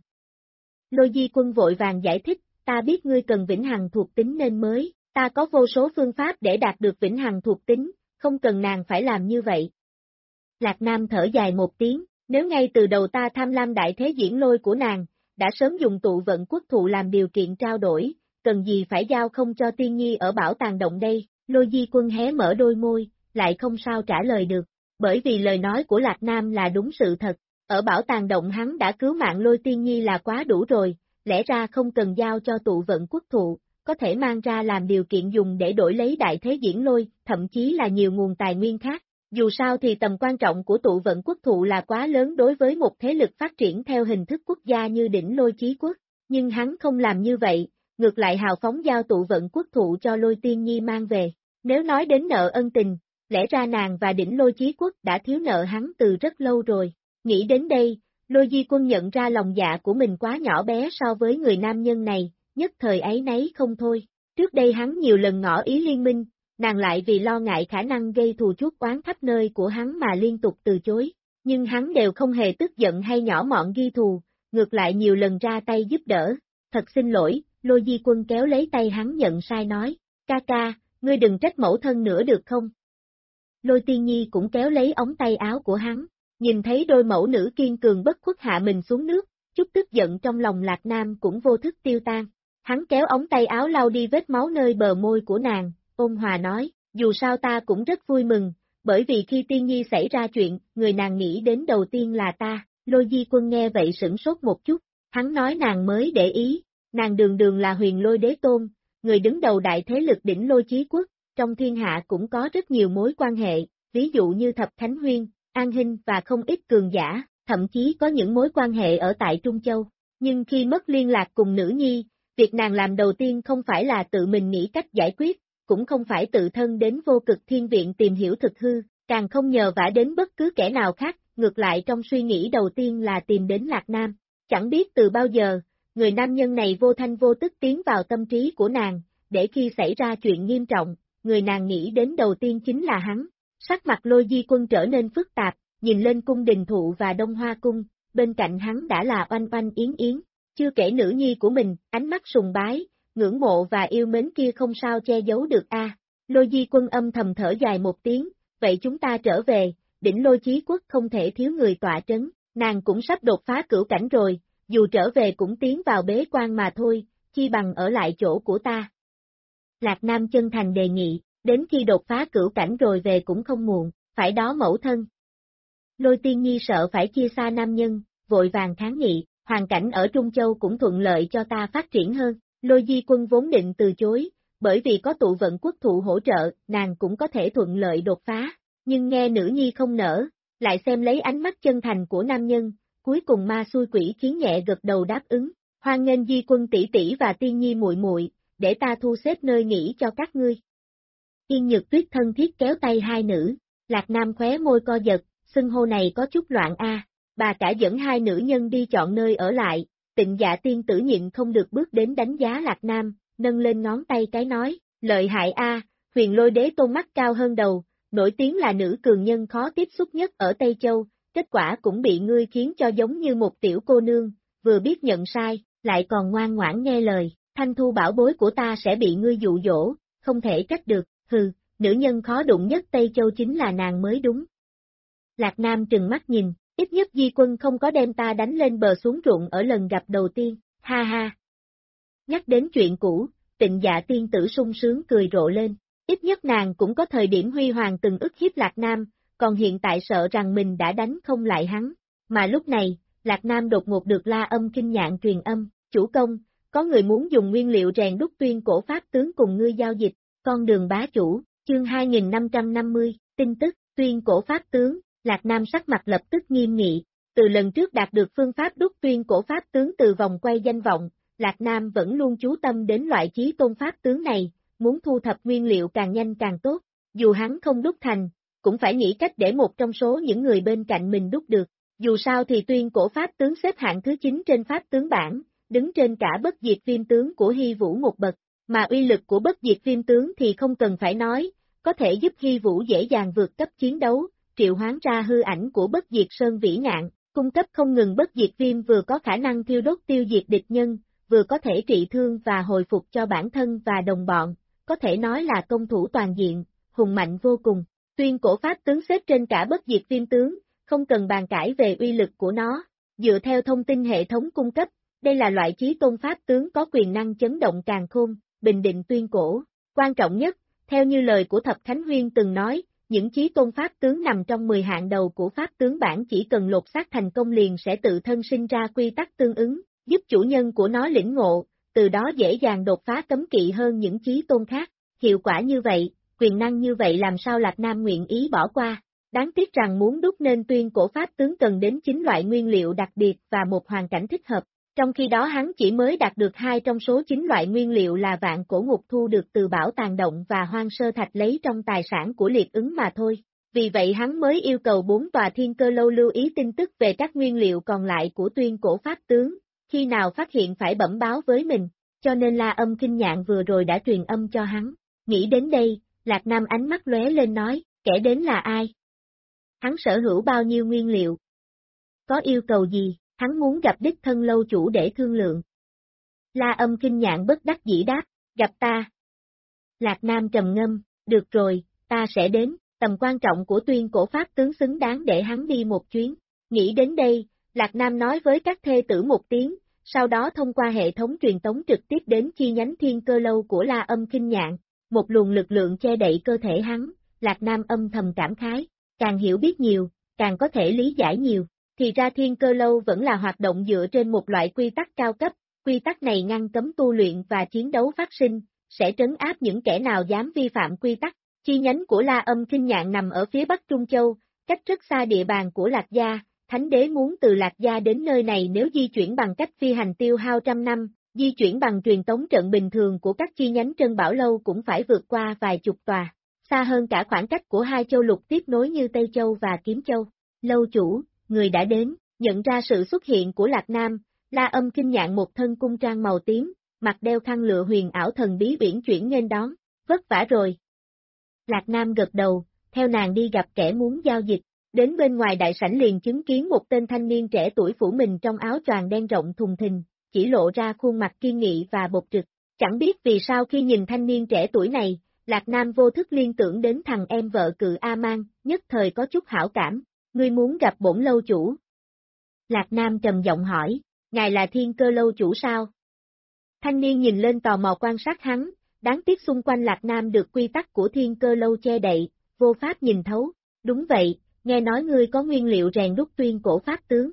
Speaker 2: Lôi Di Quân vội vàng giải thích, ta biết ngươi cần vĩnh hằng thuộc tính nên mới, ta có vô số phương pháp để đạt được vĩnh hằng thuộc tính, không cần nàng phải làm như vậy. Lạc Nam thở dài một tiếng, nếu ngay từ đầu ta tham lam đại thế diễn lôi của nàng, đã sớm dùng tụ vận quốc thụ làm điều kiện trao đổi, cần gì phải giao không cho Tiên Nhi ở bảo tàng động đây, Lôi Di Quân hé mở đôi môi, lại không sao trả lời được, bởi vì lời nói của Lạc Nam là đúng sự thật, ở bảo tàng động hắn đã cứu mạng Lôi Tiên Nhi là quá đủ rồi, lẽ ra không cần giao cho tụ vận quốc thụ, có thể mang ra làm điều kiện dùng để đổi lấy đại thế diễn lôi, thậm chí là nhiều nguồn tài nguyên khác. Dù sao thì tầm quan trọng của tụ vận quốc thụ là quá lớn đối với một thế lực phát triển theo hình thức quốc gia như đỉnh Lôi Chí Quốc, nhưng hắn không làm như vậy, ngược lại hào phóng giao tụ vận quốc thụ cho Lôi Tiên Nhi mang về. Nếu nói đến nợ ân tình, lẽ ra nàng và đỉnh Lôi Chí Quốc đã thiếu nợ hắn từ rất lâu rồi. Nghĩ đến đây, Lôi Di Quân nhận ra lòng dạ của mình quá nhỏ bé so với người nam nhân này, nhất thời áy náy không thôi. Trước đây hắn nhiều lần ngỏ ý liên minh, nàng lại vì lo ngại khả năng gây thù chuốc oán khắp nơi của hắn mà liên tục từ chối, nhưng hắn đều không hề tức giận hay nhỏ mọn ghi thù, ngược lại nhiều lần ra tay giúp đỡ. Thật xin lỗi, Lôi Di Quân kéo lấy tay hắn nhận sai nói, ca ca, ngươi đừng trách mẫu thân nữa được không? Lôi Tiên Nhi cũng kéo lấy ống tay áo của hắn, nhìn thấy đôi mẫu nữ kiên cường bất khuất hạ mình xuống nước, chút tức giận trong lòng Lạc Nam cũng vô thức tiêu tan. Hắn kéo ống tay áo lau đi vết máu nơi bờ môi của nàng, ôn hòa nói, dù sao ta cũng rất vui mừng, bởi vì khi Tiên Nhi xảy ra chuyện, người nàng nghĩ đến đầu tiên là ta. Lôi Di Quân nghe vậy sửng sốt một chút, hắn nói nàng mới để ý, nàng đường đường là huyền lôi đế tôn, người đứng đầu đại thế lực đỉnh Lôi Chí Quốc, trong thiên hạ cũng có rất nhiều mối quan hệ, ví dụ như Thập Khánh Huyên, An Hinh và không ít cường giả, thậm chí có những mối quan hệ ở tại Trung Châu. Nhưng khi mất liên lạc cùng nữ nhi, việc nàng làm đầu tiên không phải là tự mình nghĩ cách giải quyết, cũng không phải tự thân đến Vô Cực Thiên Viện tìm hiểu thực hư, càng không nhờ vả đến bất cứ kẻ nào khác, ngược lại trong suy nghĩ đầu tiên là tìm đến Lạc Nam. Chẳng biết từ bao giờ, người nam nhân này vô thanh vô tức tiến vào tâm trí của nàng, để khi xảy ra chuyện nghiêm trọng, người nàng nghĩ đến đầu tiên chính là hắn. Sắc mặt Lôi Di Quân trở nên phức tạp, nhìn lên cung Đình Thụ và Đông Hoa Cung, bên cạnh hắn đã là Oanh Oanh Yến Yến, chưa kể nữ nhi của mình, ánh mắt sùng bái, ngưỡng mộ và yêu mến kia không sao che giấu được a. Lôi Di Quân âm thầm thở dài một tiếng, vậy chúng ta trở về, đỉnh Lôi Chí Quốc không thể thiếu người tọa trấn, nàng cũng sắp đột phá cửu cảnh rồi, dù trở về cũng tiến vào bế quan mà thôi, chi bằng ở lại chỗ của ta. Lạc Nam chân thành đề nghị, đến khi đột phá cửu cảnh rồi về cũng không muộn, phải đó mẫu thân. Lôi Tiên Nhi sợ phải chia xa nam nhân, vội vàng kháng nghị, hoàn cảnh ở Trung Châu cũng thuận lợi cho ta phát triển hơn. Lôi Di Quân vốn định từ chối, bởi vì có tụ vận quốc thụ hỗ trợ, nàng cũng có thể thuận lợi đột phá, nhưng nghe nữ nhi không nỡ, lại xem lấy ánh mắt chân thành của nam nhân, cuối cùng ma xui quỷ khiến nhẹ gật đầu đáp ứng, hoan nghênh Di Quân tỷ tỷ và Tiên Nhi muội muội, để ta thu xếp nơi nghỉ cho các ngươi. Yên Nhược Tuyết thân thiết kéo tay hai nữ, Lạc Nam khóe môi co giật, xưng hô này có chút loạn a. Bà cả dẫn hai nữ nhân đi chọn nơi ở lại, Tịnh Dạ tiên tử nhịn không được bước đến đánh giá Lạc Nam, nâng lên ngón tay cái nói, lợi hại a, Huyền Lôi Đế Tôn mắt cao hơn đầu, nổi tiếng là nữ cường nhân khó tiếp xúc nhất ở Tây Châu, kết quả cũng bị ngươi khiến cho giống như một tiểu cô nương, vừa biết nhận sai, lại còn ngoan ngoãn nghe lời, Thanh Thu bảo bối của ta sẽ bị ngươi dụ dỗ, không thể trách được, hừ, nữ nhân khó đụng nhất Tây Châu chính là nàng mới đúng. Lạc Nam trừng mắt nhìn, ít nhất Di Quân không có đem ta đánh lên bờ xuống ruộng ở lần gặp đầu tiên, ha ha. Nhắc đến chuyện cũ, Tịnh Dạ tiên tử sung sướng cười rộ lên, ít nhất nàng cũng có thời điểm huy hoàng từng ức hiếp Lạc Nam, còn hiện tại sợ rằng mình đã đánh không lại hắn, mà lúc này, Lạc Nam đột ngột được La Âm Kinh Nhạn truyền âm, chủ công, có người muốn dùng nguyên liệu rèn đúc tuyên cổ pháp tướng cùng ngươi giao dịch, con đường bá chủ, chương 2550, tin tức, tuyên cổ pháp tướng, Lạc Nam sắc mặt lập tức nghiêm nghị, từ lần trước đạt được phương pháp đúc tuyên cổ pháp tướng từ vòng quay danh vọng, Lạc Nam vẫn luôn chú tâm đến loại chí tôn pháp tướng này, muốn thu thập nguyên liệu càng nhanh càng tốt, dù hắn không đúc thành, cũng phải nghĩ cách để một trong số những người bên cạnh mình đúc được, dù sao thì tuyên cổ pháp tướng xếp hạng thứ 9 trên pháp tướng bảng, đứng trên cả bất diệt viêm tướng của Hy Vũ một bậc, mà uy lực của bất diệt viêm tướng thì không cần phải nói, có thể giúp Hy Vũ dễ dàng vượt cấp chiến đấu, triệu hoán ra hư ảnh của bất diệt sơn vĩ ngạn, cung cấp không ngừng bất diệt viêm vừa có khả năng thiêu đốt tiêu diệt địch nhân, vừa có thể trị thương và hồi phục cho bản thân và đồng bọn, có thể nói là công thủ toàn diện, hùng mạnh vô cùng. Tuyên cổ pháp tướng xếp trên cả bất diệt viêm tướng, không cần bàn cãi về uy lực của nó, dựa theo thông tin hệ thống cung cấp, đây là loại chí tôn pháp tướng có quyền năng chấn động càn khôn, bình định tuyên cổ. Quan trọng nhất, theo như lời của Thập Khánh Huyên từng nói, những chí tôn pháp tướng nằm trong 10 hạng đầu của pháp tướng bảng chỉ cần lột xác thành công liền sẽ tự thân sinh ra quy tắc tương ứng, giúp chủ nhân của nó lĩnh ngộ, từ đó dễ dàng đột phá cấm kỵ hơn những chí tôn khác. Hiệu quả như vậy, quyền năng như vậy làm sao Lạc Nam nguyện ý bỏ qua. Đáng tiếc rằng muốn đúc nên tuyên cổ pháp tướng cần đến 9 loại nguyên liệu đặc biệt và một hoàn cảnh thích hợp. Trong khi đó hắn chỉ mới đạt được 2 trong số 9 loại nguyên liệu là vạn cổ ngục thu được từ bảo tàng động và hoang sơ thạch lấy trong tài sản của liệt ứng mà thôi. Vì vậy hắn mới yêu cầu 4 tòa thiên cơ lâu lưu ý tin tức về các nguyên liệu còn lại của tuyên cổ pháp tướng, khi nào phát hiện phải bẩm báo với mình, cho nên La Âm Kinh Nhạn vừa rồi đã truyền âm cho hắn. Nghĩ đến đây, Lạc Nam ánh mắt lóe lên nói, kẻ đến là ai? Hắn sở hữu bao nhiêu nguyên liệu? Có yêu cầu gì? Hắn muốn gặp đích thân lâu chủ để thương lượng. La Âm Kinh Nhạn bất đắc dĩ đáp, gặp ta. Lạc Nam trầm ngâm, được rồi, ta sẽ đến, tầm quan trọng của tuyên cổ pháp tướng xứng đáng để hắn đi một chuyến. Nghĩ đến đây, Lạc Nam nói với các thê tử một tiếng, sau đó thông qua hệ thống truyền tống trực tiếp đến chi nhánh thiên cơ lâu của La Âm Kinh Nhạn, một luồng lực lượng che đậy cơ thể hắn, Lạc Nam âm thầm cảm khái, càng hiểu biết nhiều, càng có thể lý giải nhiều. Thì ra thiên cơ lâu vẫn là hoạt động dựa trên một loại quy tắc cao cấp, quy tắc này ngăn cấm tu luyện và chiến đấu phát sinh, sẽ trấn áp những kẻ nào dám vi phạm quy tắc. Chi nhánh của La Âm Kinh Nhạn nằm ở phía Bắc Trung Châu, cách rất xa địa bàn của Lạc Gia. Thánh đế muốn từ Lạc Gia đến nơi này nếu di chuyển bằng cách phi hành tiêu hao trăm năm, di chuyển bằng truyền tống trận bình thường của các chi nhánh Trân Bảo Lâu cũng phải vượt qua vài chục tòa, xa hơn cả khoảng cách của hai châu lục tiếp nối như Tây Châu và Kiếm Châu. Lâu chủ, người đã đến, nhận ra sự xuất hiện của Lạc Nam, La Âm Kinh Nhạn một thân cung trang màu tím, mặt đeo khăn lụa huyền ảo thần bí uyển chuyển nghênh đón, vất vả rồi. Lạc Nam gật đầu, theo nàng đi gặp kẻ muốn giao dịch. Đến bên ngoài đại sảnh liền chứng kiến một tên thanh niên trẻ tuổi phủ mình trong áo choàng đen rộng thùng thình, chỉ lộ ra khuôn mặt kiên nghị và bộc trực. Chẳng biết vì sao khi nhìn thanh niên trẻ tuổi này, Lạc Nam vô thức liên tưởng đến thằng em vợ Cự A Mang, nhất thời có chút hảo cảm. Ngươi muốn gặp bổn lâu chủ? Lạc Nam trầm giọng hỏi, ngài là Thiên Cơ lâu chủ sao? Thanh niên nhìn lên tò mò quan sát hắn, đáng tiếc xung quanh Lạc Nam được quy tắc của Thiên Cơ lâu che đậy, vô pháp nhìn thấu. Đúng vậy. Nghe nói ngươi có nguyên liệu rèn đúc tuyên cổ pháp tướng.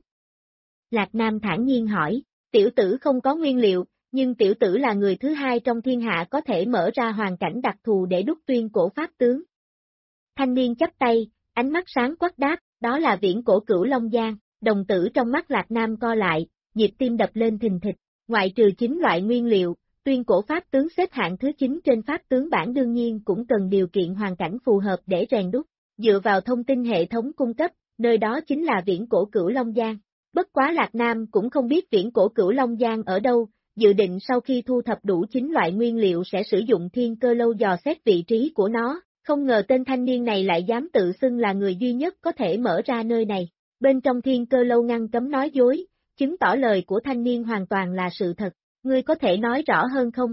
Speaker 2: Lạc Nam thản nhiên hỏi, tiểu tử không có nguyên liệu, nhưng tiểu tử là người thứ hai trong thiên hạ có thể mở ra hoàn cảnh đặc thù để đúc tuyên cổ pháp tướng. Thanh niên chắp tay, ánh mắt sáng quắc đáp, đó là viễn cổ Cửu Long Giang, đồng tử trong mắt Lạc Nam co lại, nhịp tim đập lên thình thịch, ngoại trừ 9 loại nguyên liệu, tuyên cổ pháp tướng xếp hạng thứ 9 trên pháp tướng bảng đương nhiên cũng cần điều kiện hoàn cảnh phù hợp để rèn đúc. Dựa vào thông tin hệ thống cung cấp, nơi đó chính là viễn cổ Cửu Long Giang. Bất quá Lạc Nam cũng không biết viễn cổ Cửu Long Giang ở đâu, dự định sau khi thu thập đủ 9 loại nguyên liệu sẽ sử dụng Thiên Cơ lâu dò xét vị trí của nó, không ngờ tên thanh niên này lại dám tự xưng là người duy nhất có thể mở ra nơi này. Bên trong Thiên Cơ lâu ngăn cấm nói dối, chứng tỏ lời của thanh niên hoàn toàn là sự thật, ngươi có thể nói rõ hơn không?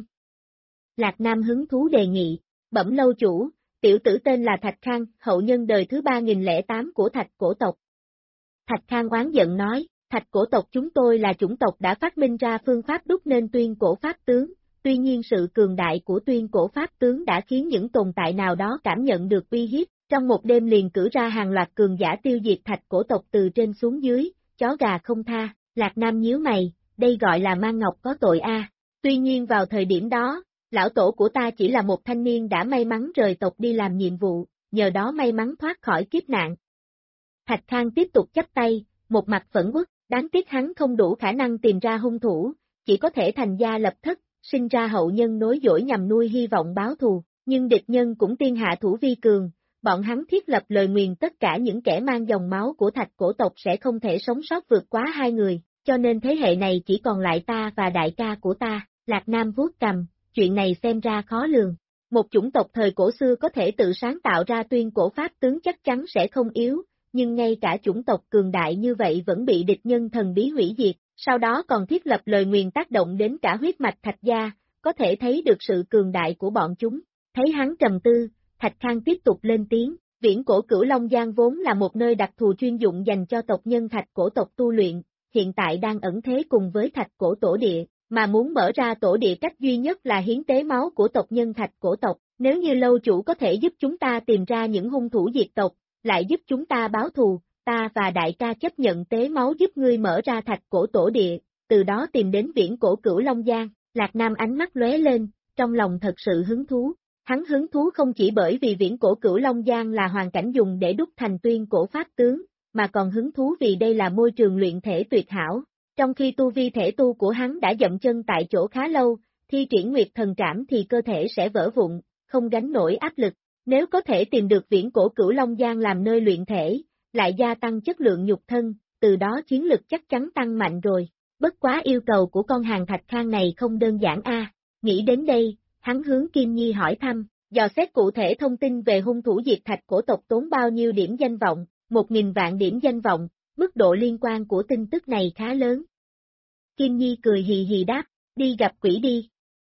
Speaker 2: Lạc Nam hứng thú đề nghị, bẩm lâu chủ. Tiểu tử tên là Thạch Khang, hậu nhân đời thứ 3008 của Thạch cổ tộc. Thạch Khang oán giận nói, Thạch cổ tộc chúng tôi là chủng tộc đã phát minh ra phương pháp đúc nên tuyên cổ pháp tướng, tuy nhiên sự cường đại của tuyên cổ pháp tướng đã khiến những tồn tại nào đó cảm nhận được uy hiếp, trong một đêm liền cử ra hàng loạt cường giả tiêu diệt Thạch cổ tộc từ trên xuống dưới, chó gà không tha. Lạc Nam nhíu mày, đây gọi là mang ngọc có tội a. Tuy nhiên vào thời điểm đó, lão tổ của ta chỉ là một thanh niên đã may mắn rời tộc đi làm nhiệm vụ, nhờ đó may mắn thoát khỏi kiếp nạn. Thạch Khang tiếp tục chắp tay, một mặt phẫn uất, đáng tiếc hắn không đủ khả năng tìm ra hung thủ, chỉ có thể thành gia lập thất, sinh ra hậu nhân nối dõi nhằm nuôi hy vọng báo thù, nhưng địch nhân cũng tiên hạ thủ vi cường, bọn hắn thiết lập lời nguyền tất cả những kẻ mang dòng máu của Thạch cổ tộc sẽ không thể sống sót vượt quá 2 người, cho nên thế hệ này chỉ còn lại ta và đại ca của ta. Lạc Nam vuốt cằm. Chuyện này xem ra khó lường. Một chủng tộc thời cổ xưa có thể tự sáng tạo ra tuyên cổ pháp tướng chắc chắn sẽ không yếu, nhưng ngay cả chủng tộc cường đại như vậy vẫn bị địch nhân thần bí hủy diệt, sau đó còn thiết lập lời nguyền tác động đến cả huyết mạch Thạch gia, có thể thấy được sự cường đại của bọn chúng. Thấy hắn trầm tư, Thạch Khang tiếp tục lên tiếng, viễn cổ Cửu Long Giang vốn là một nơi đặc thù chuyên dụng dành cho tộc nhân Thạch cổ tộc tu luyện, hiện tại đang ẩn thế cùng với Thạch cổ tổ địa. Mà muốn mở ra tổ địa cách duy nhất là hiến tế máu của tộc nhân Thạch cổ tộc, nếu như lâu chủ có thể giúp chúng ta tìm ra những hung thủ diệt tộc, lại giúp chúng ta báo thù, ta và đại ca chấp nhận tế máu giúp ngươi mở ra Thạch cổ tổ địa, từ đó tìm đến viễn cổ Cửu Long Giang. Lạc Nam ánh mắt lóe lên, trong lòng thật sự hứng thú. Hắn hứng thú không chỉ bởi vì viễn cổ Cửu Long Giang là hoàn cảnh dùng để đúc thành tuyên cổ pháp tướng, mà còn hứng thú vì đây là môi trường luyện thể tuyệt hảo. Trong khi tu vi thể tu của hắn đã dậm chân tại chỗ khá lâu, thi triển Nguyệt Thần Trảm thì cơ thể sẽ vỡ vụn, không gánh nổi áp lực. Nếu có thể tìm được viễn cổ Cửu Long Giang làm nơi luyện thể, lại gia tăng chất lượng nhục thân, từ đó chiến lực chắc chắn tăng mạnh rồi. Bất quá yêu cầu của con hàng Thạch Khang này không đơn giản a. Nghĩ đến đây, hắn hướng Kim Nhi hỏi thăm, dò xét cụ thể thông tin về hung thủ diệt Thạch cổ tộc tốn bao nhiêu điểm danh vọng, 1000 vạn điểm danh vọng. Mức độ liên quan của tin tức này khá lớn. Kim Nhi cười hì hì đáp, đi gặp quỷ đi.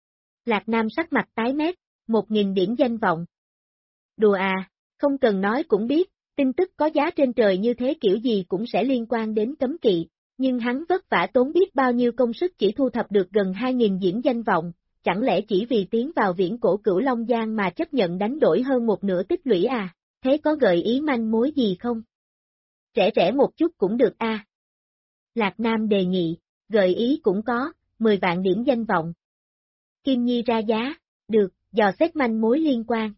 Speaker 2: Lạc Nam sắc mặt tái mét, 1000 điểm danh vọng. Đùa à, không cần nói cũng biết, tin tức có giá trên trời như thế kiểu gì cũng sẽ liên quan đến cấm kỵ, nhưng hắn vất vả tốn biết bao nhiêu công sức chỉ thu thập được gần 2000 điểm danh vọng, chẳng lẽ chỉ vì tiến vào viễn cổ Cửu Long Giang mà chấp nhận đánh đổi hơn một nửa tích lũy à, thế có gợi ý manh mối gì không? Rẻ một chút cũng được a. Lạc Nam đề nghị, gợi ý cũng có, 10 vạn điểm danh vọng. Kim Nhi ra giá, được, dò xét manh mối liên quan.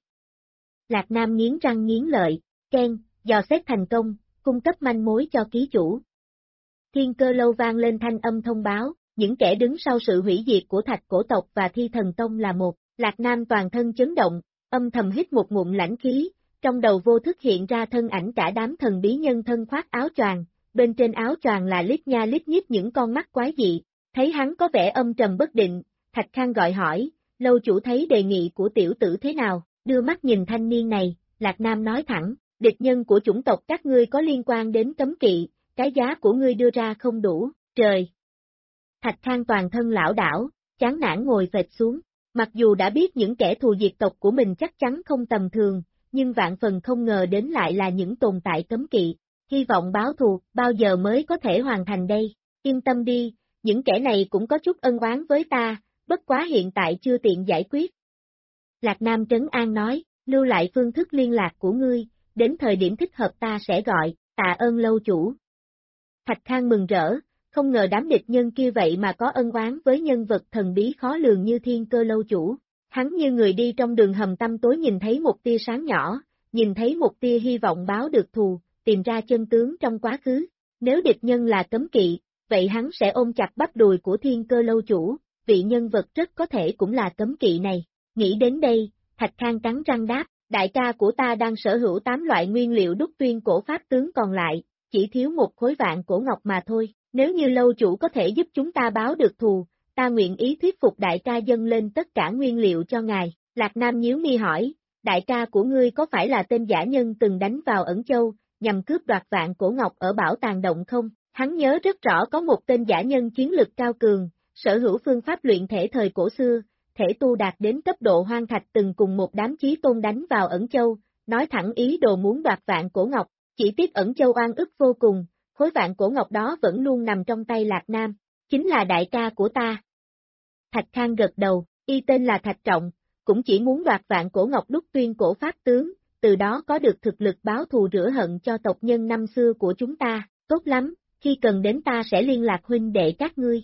Speaker 2: Lạc Nam nghiến răng nghiến lợi, khen, dò xét thành công, cung cấp manh mối cho ký chủ. Thiên Cơ Lâu vang lên thanh âm thông báo, những kẻ đứng sau sự hủy diệt của Thạch Cổ tộc và Thi Thần Tông là một. Lạc Nam toàn thân chấn động, âm thầm hít một ngụm lãnh khí, trong đầu vô thức hiện ra thân ảnh cả đám thần bí nhân thân khoác áo choàng, bên trên áo choàng là lít nha lít nhít những con mắt quái dị, thấy hắn có vẻ âm trầm bất định, Thạch Khang gọi hỏi, lâu chủ thấy đề nghị của tiểu tử thế nào, đưa mắt nhìn thanh niên này, Lạc Nam nói thẳng, địch nhân của chủng tộc các ngươi có liên quan đến cấm kỵ, cái giá của ngươi đưa ra không đủ, trời. Thạch Khang toàn thân lảo đảo, chán nản ngồi phệt xuống, mặc dù đã biết những kẻ thù diệt tộc của mình chắc chắn không tầm thường, nhưng vạn phần không ngờ đến lại là những tồn tại cấm kỵ, hy vọng báo thù, bao giờ mới có thể hoàn thành đây, yên tâm đi, những kẻ này cũng có chút ân oán với ta, bất quá hiện tại chưa tiện giải quyết. Lạc Nam trấn an nói, lưu lại phương thức liên lạc của ngươi, đến thời điểm thích hợp ta sẽ gọi, tạ ơn lâu chủ. Thạch Khang mừng rỡ, không ngờ đám địch nhân kia vậy mà có ân oán với nhân vật thần bí khó lường như Thiên Cơ lâu chủ. Hắn như người đi trong đường hầm tăm tối nhìn thấy một tia sáng nhỏ, nhìn thấy một tia hy vọng báo được thù, tìm ra chân tướng trong quá khứ. Nếu địch nhân là cấm kỵ, vậy hắn sẽ ôm chặt bắp đùi của Thiên Cơ lâu chủ, vị nhân vật rất có thể cũng là cấm kỵ này. Nghĩ đến đây, Thạch Khang cắn răng đáp, đại ca của ta đang sở hữu 8 loại nguyên liệu đúc tuyên cổ pháp tướng còn lại, chỉ thiếu một khối vạn cổ ngọc mà thôi, nếu như lâu chủ có thể giúp chúng ta báo được thù, ta nguyện ý thuyết phục đại ca dâng lên tất cả nguyên liệu cho ngài. Lạc Nam nhíu mi hỏi, đại ca của ngươi có phải là tên giả nhân từng đánh vào Ẩn Châu, nhằm cướp đoạt vạn cổ ngọc ở bảo tàng động không? Hắn nhớ rất rõ có một tên giả nhân chiến lực cao cường, sở hữu phương pháp luyện thể thời cổ xưa, thể tu đạt đến cấp độ hoang thạch từng cùng một đám chí tôn đánh vào Ẩn Châu, nói thẳng ý đồ muốn đoạt vạn cổ ngọc, chỉ tiếc Ẩn Châu oan ức vô cùng, khối vạn cổ ngọc đó vẫn luôn nằm trong tay Lạc Nam, chính là đại ca của ta. Thạch Khang gật đầu, y tên là Thạch Trọng, cũng chỉ muốn đoạt vạn cổ ngọc đúc tuyên cổ pháp tướng, từ đó có được thực lực báo thù rửa hận cho tộc nhân năm xưa của chúng ta, tốt lắm, khi cần đến ta sẽ liên lạc huynh đệ các ngươi.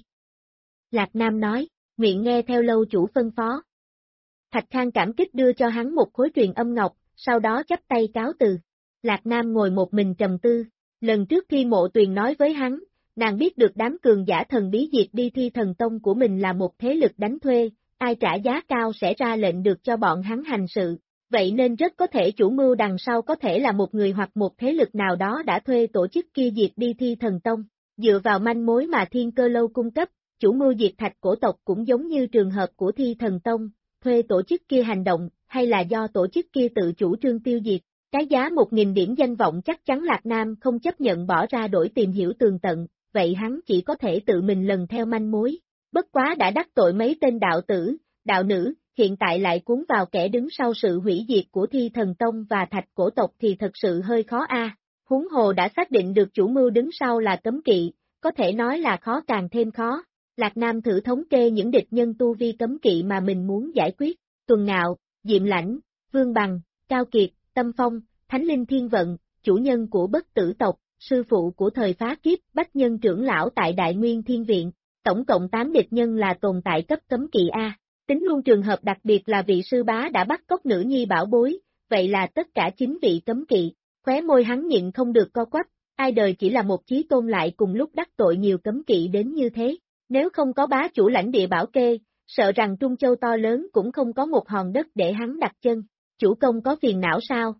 Speaker 2: Lạc Nam nói, nguyện nghe theo lâu chủ phân phó. Thạch Khang cảm kích đưa cho hắn một khối truyền âm ngọc, sau đó chắp tay cáo từ. Lạc Nam ngồi một mình trầm tư, lần trước khi Mộ Tuyền nói với hắn, nàng biết được đám cường giả thần bí diệt đi Thi Thần Tông của mình là một thế lực đánh thuê, ai trả giá cao sẽ ra lệnh được cho bọn hắn hành sự, vậy nên rất có thể chủ mưu đằng sau có thể là một người hoặc một thế lực nào đó đã thuê tổ chức kia diệt đi Thi Thần Tông. Dựa vào manh mối mà Thiên Cơ Lâu cung cấp, chủ mưu diệt Thạch cổ tộc cũng giống như trường hợp của Thi Thần Tông, thuê tổ chức kia hành động, hay là do tổ chức kia tự chủ trương tiêu diệt. Cái giá 1.000 điểm danh vọng chắc chắn Lạc Nam không chấp nhận bỏ ra đổi tìm hiểu tường tận, vậy hắn chỉ có thể tự mình lần theo manh mối. Bất quá đã đắc tội mấy tên đạo tử, đạo nữ, hiện tại lại cuốn vào kẻ đứng sau sự hủy diệt của Thi Thần Tông và Thạch cổ tộc thì thật sự hơi khó a. Huống hồ đã xác định được chủ mưu đứng sau là cấm kỵ, có thể nói là khó càng thêm khó. Lạc Nam thử thống kê những địch nhân tu vi cấm kỵ mà mình muốn giải quyết, Tuần Ngạo, Diệm Lãnh, Vương Bằng, Cao Kiệt, Tâm Phong, Thánh Linh Thiên Vận, chủ nhân của Bất Tử tộc, sư phụ của thời phá kiếp, Bách Nhân trưởng lão tại Đại Nguyên Thiên Viện, tổng cộng 8 địch nhân là tồn tại cấp cấm kỵ A, tính luôn trường hợp đặc biệt là vị sư bá đã bắt cóc nữ nhi bảo bối, vậy là tất cả 9 vị cấm kỵ, khóe môi hắn nhịn không được co quắp, ai đời chỉ là một chí tôn lại cùng lúc đắc tội nhiều cấm kỵ đến như thế, nếu không có bá chủ lãnh địa bảo kê, sợ rằng Trung Châu to lớn cũng không có một hòn đất để hắn đặt chân, chủ công có phiền não sao?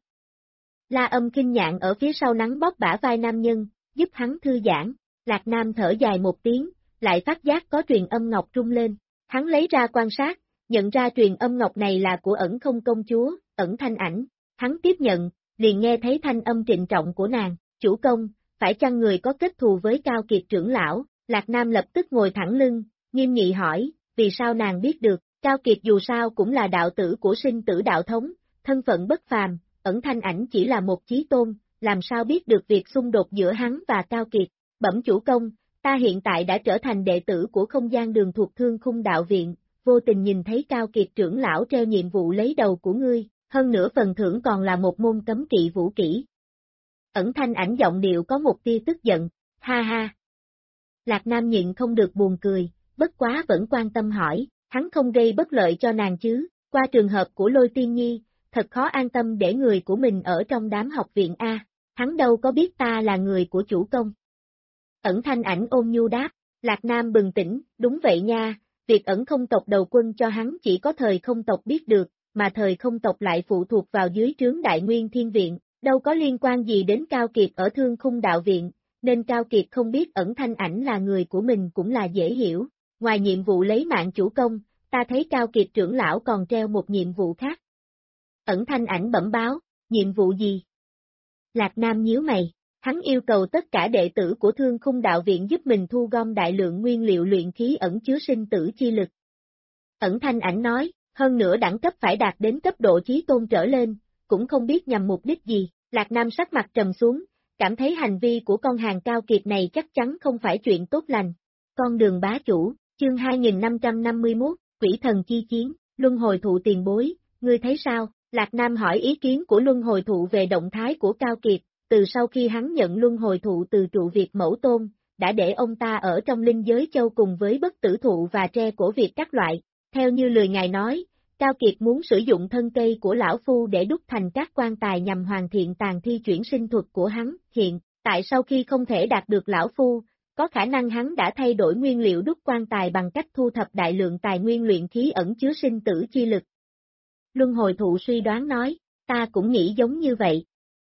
Speaker 2: La Âm kinh nhạn ở phía sau nắng bóp bả vai nam nhân, giúp hắn thư giãn, Lạc Nam thở dài một tiếng, lại phát giác có truyền âm ngọc rung lên, hắn lấy ra quan sát, nhận ra truyền âm ngọc này là của Ẩn Không công chúa, Ẩn Thanh Ảnh, hắn tiếp nhận, liền nghe thấy thanh âm trịnh trọng của nàng, chủ công, phải chăng người có kết thù với Cao Kiệt trưởng lão, Lạc Nam lập tức ngồi thẳng lưng, nghiêm nghị hỏi, vì sao nàng biết được, Cao Kiệt dù sao cũng là đạo tử của sinh tử đạo thống, thân phận bất phàm. Ẩn Thanh Ảnh chỉ là một chí tôn, làm sao biết được việc xung đột giữa hắn và Cao Kiệt, bẩm chủ công, ta hiện tại đã trở thành đệ tử của không gian đường thuộc Thương Khung Đạo Viện, vô tình nhìn thấy Cao Kiệt trưởng lão treo nhiệm vụ lấy đầu của ngươi, hơn nữa phần thưởng còn là một môn cấm kỵ vũ kỹ. Ẩn Thanh Ảnh giọng điệu có một tia tức giận, ha ha. Lạc Nam nhịn không được buồn cười, bất quá vẫn quan tâm hỏi, hắn không gây bất lợi cho nàng chứ, Qua trường hợp của Lôi Tiên Nhi, thật khó an tâm để người của mình ở trong đám học viện A, hắn đâu có biết ta là người của chủ công. Ẩn Thanh Ảnh ôn nhu đáp, Lạc Nam bừng tỉnh, đúng vậy nha, việc Ẩn Không tộc đầu quân cho hắn chỉ có Thời Không tộc biết được, mà Thời Không tộc lại phụ thuộc vào dưới trướng Đại Nguyên Thiên Viện, đâu có liên quan gì đến Cao Kiệt ở Thương Khung Đạo Viện, nên Cao Kiệt không biết Ẩn Thanh Ảnh là người của mình cũng là dễ hiểu. Ngoài nhiệm vụ lấy mạng chủ công, ta thấy Cao Kiệt trưởng lão còn treo một nhiệm vụ khác. Ẩn Thanh Ảnh bẩm báo, nhiệm vụ gì? Lạc Nam nhíu mày, hắn yêu cầu tất cả đệ tử của Thương Khung Đạo Viện giúp mình thu gom đại lượng nguyên liệu luyện khí ẩn chứa sinh tử chi lực. Ẩn Thanh Ảnh nói, hơn nữa đẳng cấp phải đạt đến cấp độ chí tôn trở lên, cũng không biết nhằm mục đích gì. Lạc Nam sắc mặt trầm xuống, cảm thấy hành vi của con hàng Cao Kiệt này chắc chắn không phải chuyện tốt lành. Con đường bá chủ, chương 2551, Quỷ Thần Chi Chiến, Luân Hồi Thụ tiền bối, ngươi thấy sao? Lạc Nam hỏi ý kiến của Luân Hồi Thụ về động thái của Cao Kiệt, từ sau khi hắn nhận Luân Hồi Thụ từ trụ Việt Mẫu Tôn, đã để ông ta ở trong linh giới châu cùng với bất tử thụ và tre cổ Việt các loại. Theo như lời ngài nói, Cao Kiệt muốn sử dụng thân cây của lão phu để đúc thành các quan tài nhằm hoàn thiện tàn thi chuyển sinh thuật của hắn, hiện, tại sau khi không thể đạt được lão phu, có khả năng hắn đã thay đổi nguyên liệu đúc quan tài bằng cách thu thập đại lượng tài nguyên luyện khí ẩn chứa sinh tử chi lực. Luân Hồi Thụ suy đoán nói, ta cũng nghĩ giống như vậy.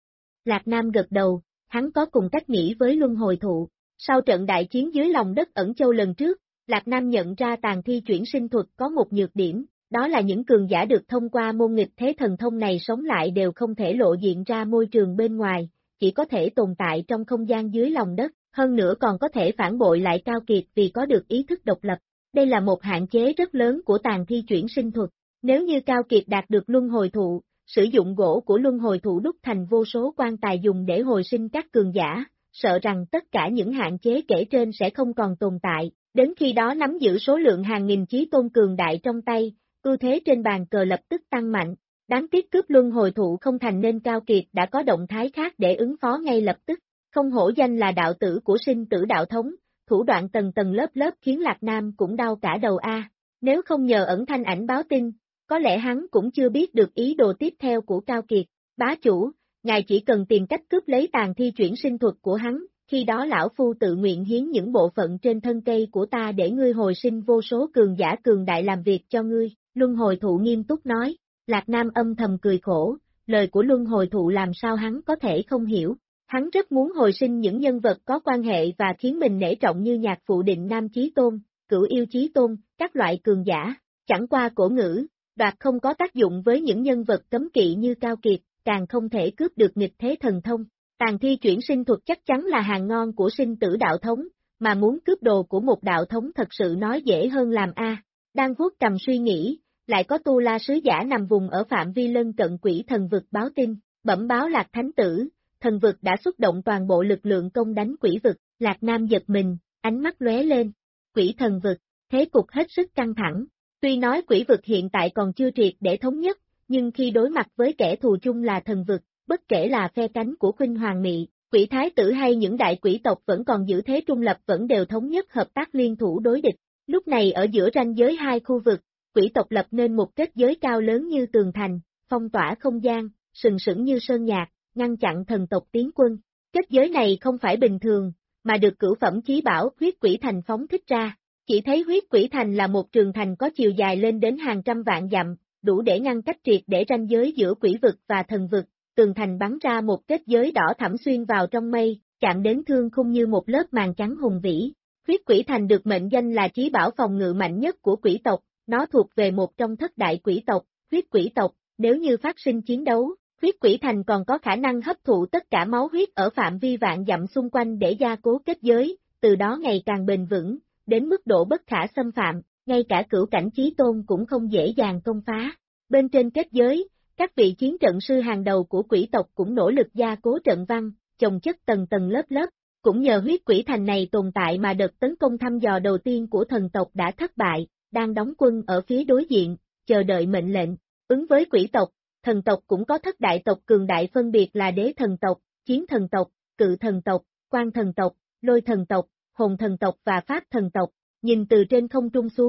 Speaker 2: Lạc Nam gật đầu, hắn có cùng cách nghĩ với Luân Hồi Thụ. Sau trận đại chiến dưới lòng đất Ẩn Châu lần trước, Lạc Nam nhận ra tàn thi chuyển sinh thuật có một nhược điểm, đó là những cường giả được thông qua môn nghịch thế thần thông này sống lại đều không thể lộ diện ra môi trường bên ngoài, chỉ có thể tồn tại trong không gian dưới lòng đất, hơn nữa còn có thể phản bội lại Cao Kiệt vì có được ý thức độc lập. Đây là một hạn chế rất lớn của tàn thi chuyển sinh thuật. Nếu như Cao Kiệt đạt được Luân Hồi Thụ, sử dụng gỗ của Luân Hồi Thụ đúc thành vô số quan tài dùng để hồi sinh các cường giả, sợ rằng tất cả những hạn chế kể trên sẽ không còn tồn tại, đến khi đó nắm giữ số lượng hàng nghìn chí tôn cường đại trong tay, ưu thế trên bàn cờ lập tức tăng mạnh. Đáng tiếc cướp Luân Hồi Thụ không thành nên Cao Kiệt đã có động thái khác để ứng phó ngay lập tức, không hổ danh là đạo tử của sinh tử đạo thống, thủ đoạn tầng tầng lớp lớp khiến Lạc Nam cũng đau cả đầu a. Nếu không nhờ Ẩn Thanh Ảnh báo tin, có lẽ hắn cũng chưa biết được ý đồ tiếp theo của Cao Kiệt. Bá chủ, ngài chỉ cần tìm cách cướp lấy tàn thi chuyển sinh thuật của hắn, khi đó lão phu tự nguyện hiến những bộ phận trên thân cây của ta để ngươi hồi sinh vô số cường giả cường đại làm việc cho ngươi. Luân Hồi Thụ nghiêm túc nói. Lạc Nam âm thầm cười khổ, lời của Luân Hồi Thụ làm sao hắn có thể không hiểu. Hắn rất muốn hồi sinh những nhân vật có quan hệ và khiến mình nể trọng như Nhạc Phụ Định Nam Chí Tôn, Cửu Yêu Chí Tôn, các loại cường giả. Chẳng qua cổ ngữ, đoạt không có tác dụng với những nhân vật cấm kỵ như Cao Kiệt, càng không thể cướp được nghịch thế thần thông. Tàn thi chuyển sinh thuật chắc chắn là hàng ngon của sinh tử đạo thống, mà muốn cướp đồ của một đạo thống thật sự nói dễ hơn làm a. Đang vuốt cầm suy nghĩ, lại có Tu La sứ giả nằm vùng ở phạm vi lân cận quỷ thần vực báo tin, bẩm báo Lạc Thánh Tử, thần vực đã xuất động toàn bộ lực lượng công đánh quỷ vực. Lạc Nam giật mình, ánh mắt lóe lên. Quỷ thần vực, thế cục hết sức căng thẳng. Tuy nói quỷ vực hiện tại còn chưa triệt để thống nhất, nhưng khi đối mặt với kẻ thù chung là thần vực, bất kể là phe cánh của Khuynh Hoàng Mị, quỷ thái tử hay những đại quỷ tộc vẫn còn giữ thế trung lập vẫn đều thống nhất hợp tác liên thủ đối địch. Lúc này ở giữa ranh giới hai khu vực, quỷ tộc lập nên một kết giới cao lớn như tường thành, phong tỏa không gian, sừng sững như sơn nhạc, ngăn chặn thần tộc tiến quân. Kết giới này không phải bình thường, mà được cửu phẩm chí bảo huyết quỷ thành phóng thích ra. Chỉ thấy huyết quỷ thành là một trường thành có chiều dài lên đến hàng trăm vạn dặm, đủ để ngăn cách triệt để ranh giới giữa quỷ vực và thần vực. Tường thành bắn ra một kết giới đỏ thẳm xuyên vào trong mây, chạm đến thương khung như một lớp màn trắng hùng vĩ. Huyết quỷ thành được mệnh danh là chí bảo phòng ngự mạnh nhất của quỷ tộc, nó thuộc về một trong thất đại quỷ tộc, huyết quỷ tộc. Nếu như phát sinh chiến đấu, huyết quỷ thành còn có khả năng hấp thụ tất cả máu huyết ở phạm vi vạn dặm xung quanh để gia cố kết giới, từ đó ngày càng bền vững, đến mức độ bất khả xâm phạm, ngay cả cửu cảnh chí tôn cũng không dễ dàng công phá. Bên trên kết giới, các vị chiến trận sư hàng đầu của quỷ tộc cũng nỗ lực gia cố trận văn, chồng chất tầng tầng lớp lớp. Cũng nhờ huyết quỷ thành này tồn tại mà đợt tấn công thăm dò đầu tiên của thần tộc đã thất bại, đang đóng quân ở phía đối diện, chờ đợi mệnh lệnh. Ứng với quỷ tộc, thần tộc cũng có thất đại tộc cường đại phân biệt là đế thần tộc, chiến thần tộc, cự thần tộc, quan thần tộc, lôi thần tộc, hồn thần tộc và pháp thần tộc. Nhìn từ trên không trung xuống,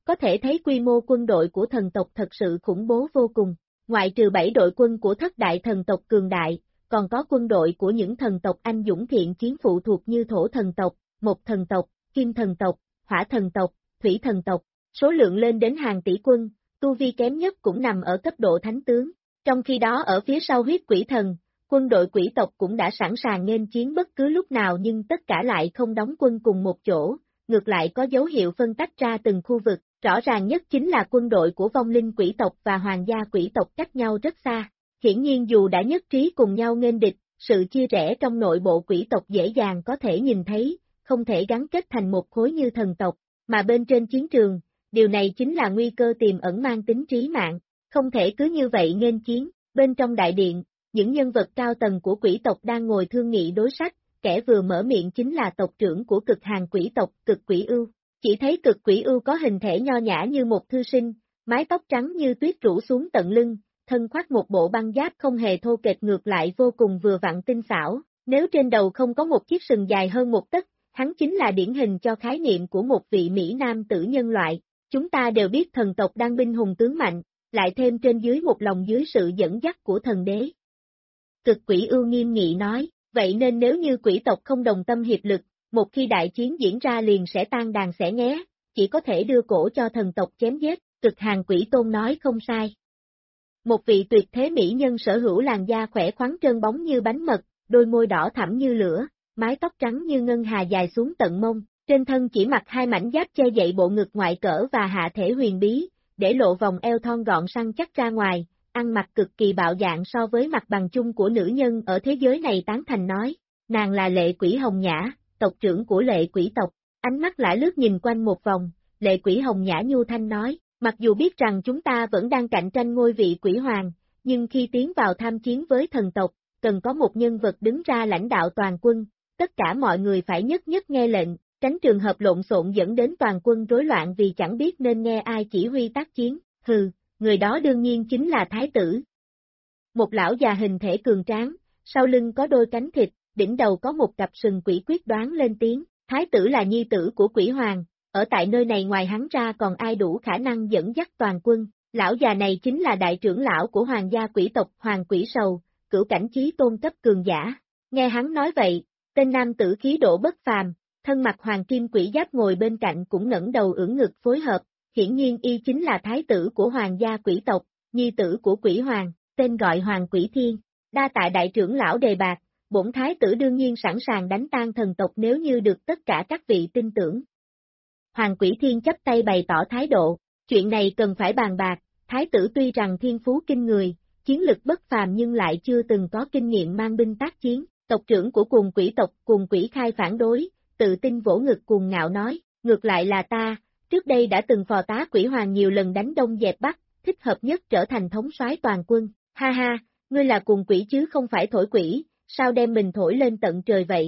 Speaker 2: Có thể thấy quy mô quân đội của thần tộc thật sự khủng bố vô cùng. Ngoại trừ 7 đội quân của thất đại thần tộc cường đại, còn có quân đội của những thần tộc anh dũng thiện chiến phụ thuộc như thổ thần tộc, mộc thần tộc, kim thần tộc, hỏa thần tộc, thủy thần tộc, số lượng lên đến hàng tỷ quân, tu vi kém nhất cũng nằm ở cấp độ thánh tướng. Trong khi đó ở phía sau huyết quỷ thần, quân đội quỷ tộc cũng đã sẵn sàng nghênh chiến bất cứ lúc nào nhưng tất cả lại không đóng quân cùng một chỗ, ngược lại có dấu hiệu phân tách ra từng khu vực, rõ ràng nhất chính là quân đội của vong linh quỷ tộc và hoàng gia quỷ tộc cách nhau rất xa. Hiển nhiên dù đã nhất trí cùng nhau nghênh địch, sự chia rẽ trong nội bộ quỷ tộc dễ dàng có thể nhìn thấy, không thể gắn kết thành một khối như thần tộc, mà bên trên chiến trường, điều này chính là nguy cơ tiềm ẩn mang tính trí mạng, không thể cứ như vậy nghênh chiến. Bên trong đại điện, những nhân vật cao tầng của quỷ tộc đang ngồi thương nghị đối sách, kẻ vừa mở miệng chính là tộc trưởng của cực hàng quỷ tộc, Cực Quỷ Ưu. Chỉ thấy Cực Quỷ Ưu có hình thể nho nhã như một thư sinh, mái tóc trắng như tuyết rủ xuống tận lưng, thân khoác một bộ băng giáp không hề thô kệch, ngược lại vô cùng vừa vặn tinh xảo, nếu trên đầu không có một chiếc sừng dài hơn một tấc, hắn chính là điển hình cho khái niệm của một vị Mỹ Nam tử nhân loại. Chúng ta đều biết thần tộc đang binh hùng tướng mạnh, lại thêm trên dưới một lòng dưới sự dẫn dắt của thần đế. Cực Quỷ Ưu nghiêm nghị nói, vậy nên nếu như quỷ tộc không đồng tâm hiệp lực, một khi đại chiến diễn ra liền sẽ tan đàn xẻ nghé, chỉ có thể đưa cổ cho thần tộc chém giết. Cực Hàng Quỷ Tôn nói không sai. Một vị tuyệt thế mỹ nhân sở hữu làn da khỏe khoắn trơn bóng như bánh mật, đôi môi đỏ thẳm như lửa, mái tóc trắng như ngân hà dài xuống tận mông, trên thân chỉ mặc hai mảnh giáp che dậy bộ ngực ngoại cỡ và hạ thể huyền bí, để lộ vòng eo thon gọn săn chắc ra ngoài, ăn mặc cực kỳ bạo dạn so với mặt bằng chung của nữ nhân ở thế giới này. Tán thành nói, nàng là Lệ Quỷ Hồng Nhã, tộc trưởng của Lệ Quỷ tộc. Ánh mắt lả lướt nhìn quanh một vòng, Lệ Quỷ Hồng Nhã nhu thanh nói, mặc dù biết rằng chúng ta vẫn đang cạnh tranh ngôi vị quỷ hoàng, nhưng khi tiến vào tham chiến với thần tộc, cần có một nhân vật đứng ra lãnh đạo toàn quân, tất cả mọi người phải nhất nhất nghe lệnh, tránh trường hợp lộn xộn dẫn đến toàn quân rối loạn vì chẳng biết nên nghe ai chỉ huy tác chiến. Hừ, người đó đương nhiên chính là Thái tử. Một lão già hình thể cường tráng, sau lưng có đôi cánh thịt, đỉnh đầu có một cặp sừng quỷ quyết đoán lên tiếng, Thái tử là nhi tử của quỷ hoàng, ở tại nơi này ngoài hắn ra còn ai đủ khả năng dẫn dắt toàn quân. Lão già này chính là đại trưởng lão của hoàng gia quỷ tộc Hoàng Quỷ Sầu, cửu cảnh chí tôn cấp cường giả. Nghe hắn nói vậy, tên nam tử khí độ bất phàm, thân mặc hoàng kim quỷ giáp ngồi bên cạnh cũng ngẩng đầu ưỡn ngực phối hợp, hiển nhiên y chính là thái tử của hoàng gia quỷ tộc, nhi tử của quỷ hoàng, tên gọi Hoàng Quỷ Thiên. Đa tạ đại trưởng lão đề bạt, bổn thái tử đương nhiên sẵn sàng đánh tan thần tộc nếu như được tất cả các vị tin tưởng. Hoàng Quỷ Thiên chắp tay bày tỏ thái độ, chuyện này cần phải bàn bạc, thái tử tuy rằng thiên phú kinh người, chiến lực bất phàm nhưng lại chưa từng có kinh nghiệm mang binh tác chiến. Tộc trưởng của Cuồng Quỷ tộc Cuồng Quỷ Khai phản đối, tự tin vỗ ngực cuồng ngạo nói, ngược lại là ta, trước đây đã từng phò tá quỷ hoàng nhiều lần đánh đông dẹp bắc, thích hợp nhất trở thành thống soái toàn quân. Ha ha, ngươi là cuồng quỷ chứ không phải thổi quỷ, sao đem mình thổi lên tận trời vậy?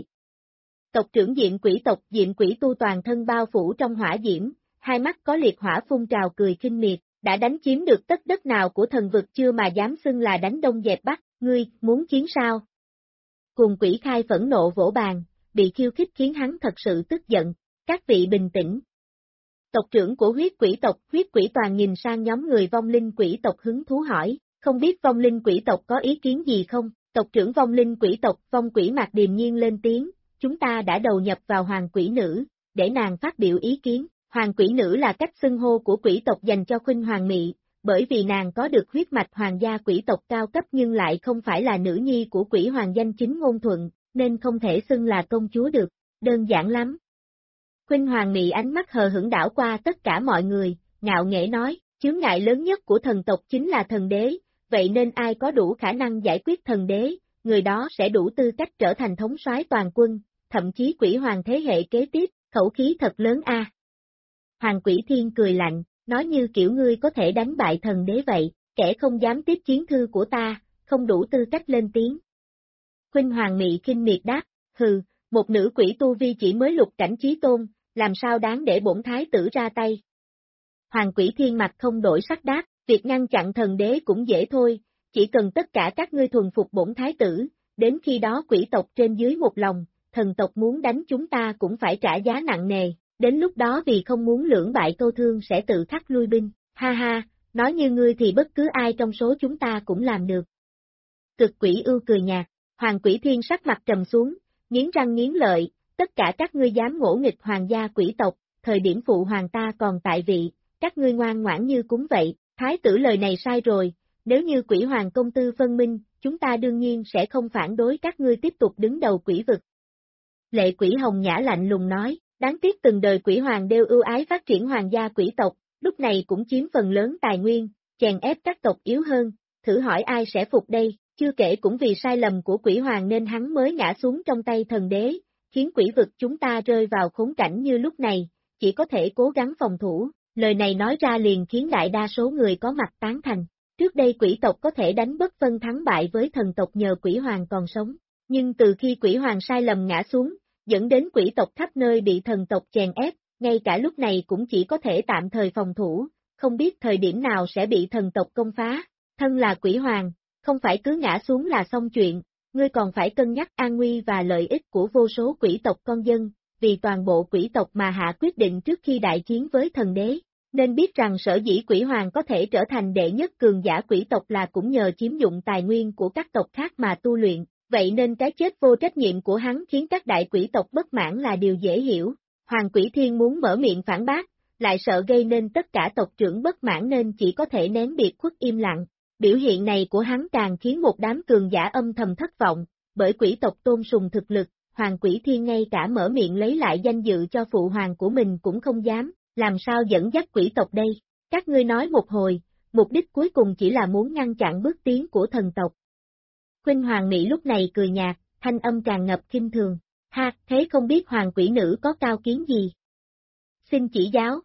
Speaker 2: Tộc trưởng Diệm Quỷ tộc Diệm Quỷ tu toàn thân bao phủ trong hỏa diễm, hai mắt có liệt hỏa phun trào cười khinh miệt, đã đánh chiếm được tất đất nào của thần vực chưa mà dám xưng là đánh đông dẹp bắc, ngươi, muốn chiến sao? Cuồng Quỷ Khai phẫn nộ vỗ bàn, bị khiêu khích khiến hắn thật sự tức giận, các vị bình tĩnh. Tộc trưởng của huyết quỷ toàn nhìn sang nhóm người vong linh quỷ tộc hứng thú hỏi, không biết vong linh quỷ tộc có ý kiến gì không? Tộc trưởng vong linh quỷ tộc Vong Quỷ Mạc điềm nhiên lên tiếng, chúng ta đã đầu nhập vào hoàng quỷ nữ, để nàng phát biểu ý kiến. Hoàng quỷ nữ là cách xưng hô của quỷ tộc dành cho Khuynh Hoàng Mị, bởi vì nàng có được huyết mạch hoàng gia quỷ tộc cao cấp nhưng lại không phải là nữ nhi của quỷ hoàng danh chính ngôn thuận, nên không thể xưng là công chúa được, đơn giản lắm. Khuynh Hoàng Mị ánh mắt hờ hững đảo qua tất cả mọi người, ngạo nghễ nói, chướng ngại lớn nhất của thần tộc chính là thần đế, vậy nên ai có đủ khả năng giải quyết thần đế, người đó sẽ đủ tư cách trở thành thống soái toàn quân, thậm chí quỷ hoàng thế hệ kế tiếp, khẩu khí thật lớn a. Hoàng Quỷ Thiên cười lạnh, nói như kiểu ngươi có thể đánh bại thần đế vậy, kẻ không dám tiếp chiến thư của ta, không đủ tư cách lên tiếng. Khuynh Hoàng Mị khinh miệt đáp, hừ, một nữ quỷ tu vi chỉ mới lục cảnh chí tôn, làm sao đáng để bổn thái tử ra tay. Hoàng Quỷ Thiên mặt không đổi sắc đáp, việc ngăn chặn thần đế cũng dễ thôi, chỉ cần tất cả các ngươi thuần phục bổn thái tử, đến khi đó quỷ tộc trên dưới một lòng, thần tộc muốn đánh chúng ta cũng phải trả giá nặng nề. đến lúc đó vì không muốn lưỡng bại câu thương sẽ tự khắc lui binh, ha ha, nói như ngươi thì bất cứ ai trong số chúng ta cũng làm được. Cực quỷ ưu cười nhạt, Hoàng Quỷ Thiên sắc mặt trầm xuống, nghiến răng nghiến lợi, tất cả các ngươi dám ngỗ nghịch hoàng gia quỷ tộc, thời điểm phụ hoàng ta còn tại vị, các ngươi ngoan ngoãn như cúng vậy, thái tử lời này sai rồi, nếu như quỷ hoàng công tư phân minh, chúng ta đương nhiên sẽ không phản đối các ngươi tiếp tục đứng đầu quỷ vực. Lệ Quỷ Hồng Nhã lạnh lùng nói, đáng tiếc từng đời quỷ hoàng đều ưu ái phát triển hoàng gia quỷ tộc, lúc này cũng chiếm phần lớn tài nguyên, chèn ép các tộc yếu hơn, thử hỏi ai sẽ phục đây, chưa kể cũng vì sai lầm của quỷ hoàng nên hắn mới ngã xuống trong tay thần đế, khiến quỷ vực chúng ta rơi vào khốn cảnh như lúc này, chỉ có thể cố gắng phòng thủ, lời này nói ra liền khiến đại đa số người có mặt tán thành. Trước đây quỷ tộc có thể đánh bất phân thắng bại với thần tộc nhờ quỷ hoàng còn sống, nhưng từ khi quỷ hoàng sai lầm ngã xuống, dẫn đến quỷ tộc khắp nơi bị thần tộc chèn ép, ngay cả lúc này cũng chỉ có thể tạm thời phòng thủ, không biết thời điểm nào sẽ bị thần tộc công phá. Thân là quỷ hoàng, không phải cứ ngã xuống là xong chuyện, ngươi còn phải cân nhắc an nguy và lợi ích của vô số quỷ tộc con dân, vì toàn bộ quỷ tộc mà hạ quyết định trước khi đại chiến với thần đế. Nên biết rằng sở dĩ quỷ hoàng có thể trở thành đệ nhất cường giả quỷ tộc là cũng nhờ chiếm dụng tài nguyên của các tộc khác mà tu luyện, vậy nên cái chết vô trách nhiệm của hắn khiến các đại quỷ tộc bất mãn là điều dễ hiểu. Hoàng Quỷ Thiên muốn mở miệng phản bác, lại sợ gây nên tất cả tộc trưởng bất mãn nên chỉ có thể nén biệt khuất im lặng. Biểu hiện này của hắn càng khiến một đám cường giả âm thầm thất vọng, bởi quỷ tộc tôn sùng thực lực, Hoàng Quỷ Thiên ngay cả mở miệng lấy lại danh dự cho phụ hoàng của mình cũng không dám. Làm sao dẫn dắt quỷ tộc đây? Các ngươi nói một hồi, mục đích cuối cùng chỉ là muốn ngăn chặn bước tiến của thần tộc. Khuynh Hoàng Mỹ lúc này cười nhạt, thanh âm tràn ngập khinh thường. Ha, thế không biết hoàng quỷ nữ có cao kiến gì? Xin chỉ giáo.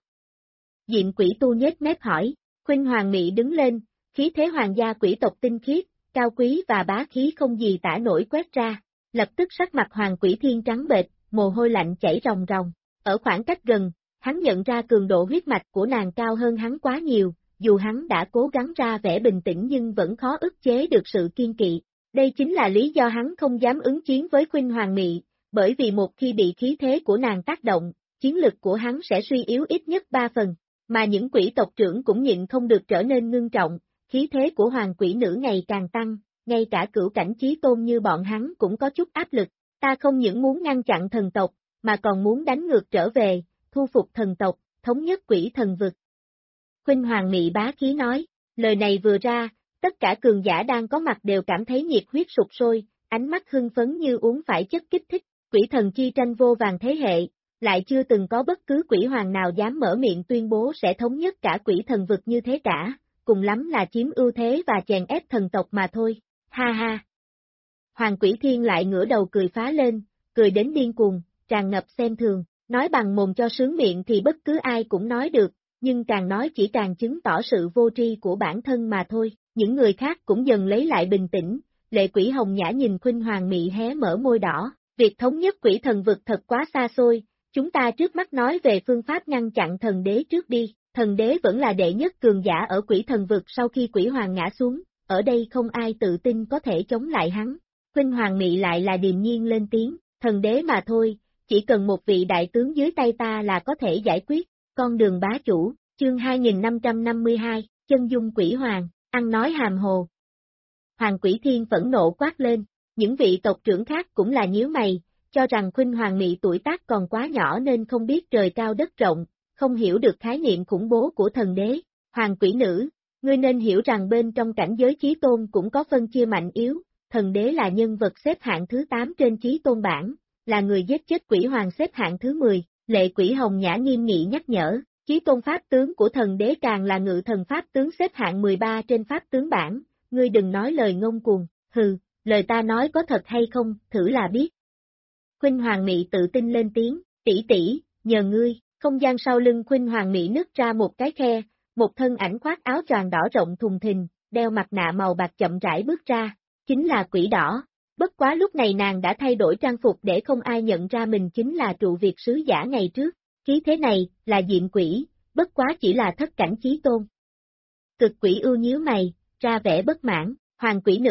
Speaker 2: Diệm quỷ tu nhếch mép hỏi, Khuynh Hoàng Mỹ đứng lên, khí thế hoàng gia quỷ tộc tinh khiết, cao quý và bá khí không gì tả nổi quét ra. Lập tức sắc mặt Hoàng Quỷ Thiên trắng bệch, mồ hôi lạnh chảy ròng ròng. Ở khoảng cách gần, hắn nhận ra cường độ huyết mạch của nàng cao hơn hắn quá nhiều, dù hắn đã cố gắng ra vẻ bình tĩnh nhưng vẫn khó ức chế được sự kiên kỵ. Đây chính là lý do hắn không dám ứng chiến với Khuynh Hoàng Mị, bởi vì một khi bị khí thế của nàng tác động, chiến lực của hắn sẽ suy yếu ít nhất 3 phần, mà những quỷ tộc trưởng cũng nhịn không được trở nên ngưng trọng, khí thế của hoàng quỷ nữ ngày càng tăng, ngay cả cửu cảnh chí tôn như bọn hắn cũng có chút áp lực, ta không những muốn ngăn chặn thần tộc, mà còn muốn đánh ngược trở về, thu phục thần tộc, thống nhất quỷ thần vực. Khuynh Hoàng Mị bá khí nói, lời này vừa ra, tất cả cường giả đang có mặt đều cảm thấy nhiệt huyết sục sôi, ánh mắt hưng phấn như uống phải chất kích thích, quỷ thần chi tranh vô vàn thế hệ, lại chưa từng có bất cứ quỷ hoàng nào dám mở miệng tuyên bố sẽ thống nhất cả quỷ thần vực như thế cả, cùng lắm là chiếm ưu thế và chèn ép thần tộc mà thôi, ha ha. Hoàng Quỷ Thiên lại ngửa đầu cười phá lên, cười đến điên cuồng, tràn ngập xem thường. Nói bằng mồm cho sướng miệng thì bất cứ ai cũng nói được, nhưng càng nói chỉ càng chứng tỏ sự vô tri của bản thân mà thôi. Những người khác cũng dần lấy lại bình tĩnh, Lệ Quỷ Hồng Nhã nhìn Khuynh Hoàng Mị hé mở môi đỏ, việc thống nhất quỷ thần vực thật quá xa xôi, chúng ta trước mắt nói về phương pháp ngăn chặn thần đế trước đi, thần đế vẫn là đệ nhất cường giả ở quỷ thần vực sau khi quỷ hoàng ngã xuống, ở đây không ai tự tin có thể chống lại hắn. Khuynh Hoàng Mị lại là điềm nhiên lên tiếng, thần đế mà thôi. Chỉ cần một vị đại tướng dưới tay ta là có thể giải quyết, con đường bá chủ, chương 2552, chân dung quỷ hoàng, ăn nói hàm hồ. Hoàng Quỷ Thiên phẫn nộ quát lên, những vị tộc trưởng khác cũng là nhíu mày, cho rằng Khuynh Hoàng Mị tuổi tác còn quá nhỏ nên không biết trời cao đất rộng, không hiểu được khái niệm khủng bố của thần đế. Hoàng Quỷ Nữ, ngươi nên hiểu rằng bên trong cảnh giới chí tôn cũng có phân chia mạnh yếu, thần đế là nhân vật xếp hạng thứ 8 trên chí tôn bảng. Là người giết chết quỷ hoàng xếp hạng thứ 10, Lệ Quỷ Hồng Nhã nghiêm nghị nhắc nhở, chí tôn pháp tướng của thần đế càng là ngự thần pháp tướng xếp hạng 13 trên pháp tướng bảng, ngươi đừng nói lời ngông cuồng, hừ, lời ta nói có thật hay không, thử là biết. Khuynh Hoàng Mị tự tin lên tiếng, tỷ tỷ, nhờ ngươi, không gian sau lưng Khuynh Hoàng Mị nứt ra một cái khe, một thân ảnh khoác áo choàng đỏ rộng thùng thình, đeo mặt nạ màu bạc chậm rãi bước ra, chính là quỷ đỏ. Bất quá lúc này nàng đã thay đổi trang phục để không ai nhận ra mình chính là trụ Việt sứ giả ngày trước, khí thế này, là Diệm Quỷ, bất quá chỉ là thất cảnh chí tôn. Cực Quỷ ưu nhíu mày, ra vẻ bất mãn, Hoàng Quỷ Nữ,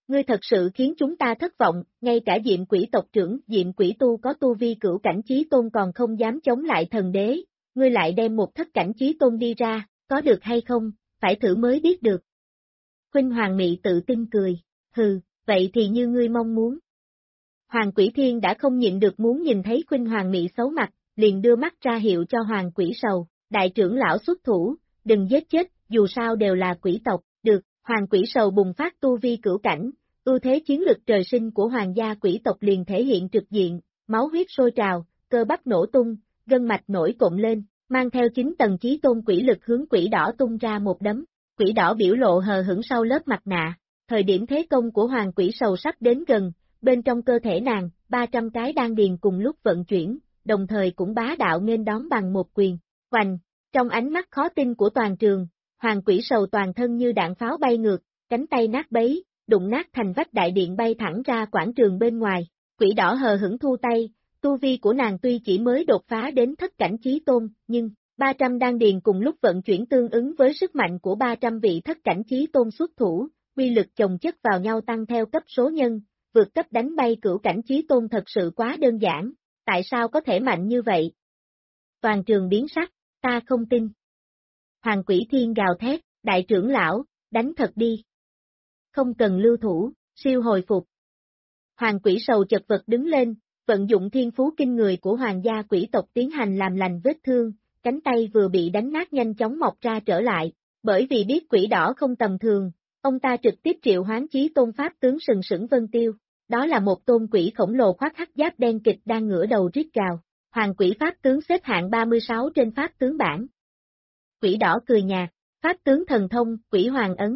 Speaker 2: Ngươi thật sự khiến chúng ta thất vọng, ngay cả Diệm Quỷ tộc trưởng, Diệm Quỷ tu có tu vi cửu cảnh chí tôn còn không dám chống lại thần đế, ngươi lại đem một thất cảnh chí tôn đi ra, có được hay không, phải thử mới biết được. Khuynh Hoàng Mị tự tin cười, hừ, vậy thì như ngươi mong muốn. Hoàng Quỷ Thiên đã không nhịn được muốn nhìn thấy Khuynh Hoàng Mị xấu mặt, liền đưa mắt ra hiệu cho Hoàng Quỷ Sầu, đại trưởng lão xuất thủ, đừng giết chết, dù sao đều là quỷ tộc, được, Hoàng Quỷ Sầu bùng phát tu vi cửu cảnh, ưu thế chiến lực trời sinh của hoàng gia quỷ tộc liền thể hiện trực diện, máu huyết sôi trào, cơ bắp nổ tung, gân mạch nổi cộm lên, mang theo 9 tầng chí tôn quỷ lực hướng quỷ đỏ tung ra một đấm, quỷ đỏ biểu lộ hờ hững sau lớp mặt nạ, thời điểm thế công của Hoàng Quỷ Sầu sắp đến gần, bên trong cơ thể nàng, 300 cái đan điền cùng lúc vận chuyển, đồng thời cũng bá đạo nghênh đón bằng một quyền, hoành, trong ánh mắt khó tin của toàn trường, Hoàng Quỷ Sầu toàn thân như đạn pháo bay ngược, cánh tay nát bấy, đụng nát thành vách đại điện bay thẳng ra quảng trường bên ngoài, quỷ đỏ hờ hững thu tay, tu vi của nàng tuy chỉ mới đột phá đến thất cảnh chí tôn, nhưng 300 đan điền cùng lúc vận chuyển tương ứng với sức mạnh của 300 vị thất cảnh chí tôn xuất thủ, quy lực chồng chất vào nhau tăng theo cấp số nhân, vượt cấp đánh bay cửu cảnh chí tôn thật sự quá đơn giản, tại sao có thể mạnh như vậy? Toàn trường biến sắc, ta không tin. Hoàng Quỷ Thiên gào thét, đại trưởng lão, đánh thật đi. Không cần lưu thủ, siêu hồi phục. Hoàng Quỷ Sầu chật vật đứng lên, vận dụng thiên phú kinh người của hoàng gia quỷ tộc tiến hành làm lành vết thương, cánh tay vừa bị đánh nát nhanh chóng mọc ra trở lại, bởi vì biết quỷ đỏ không tầm thường, ông ta trực tiếp triệu hoán chí tôn pháp tướng sừng sững vân tiêu, đó là một tôn quỷ khổng lồ khoác hắc giáp đen kịch đang ngửa đầu rít gào, hoàng quỷ pháp tướng xếp hạng 36 trên pháp tướng bảng. Quỷ đỏ cười nhạt, pháp tướng thần thông, quỷ hoàng ấn.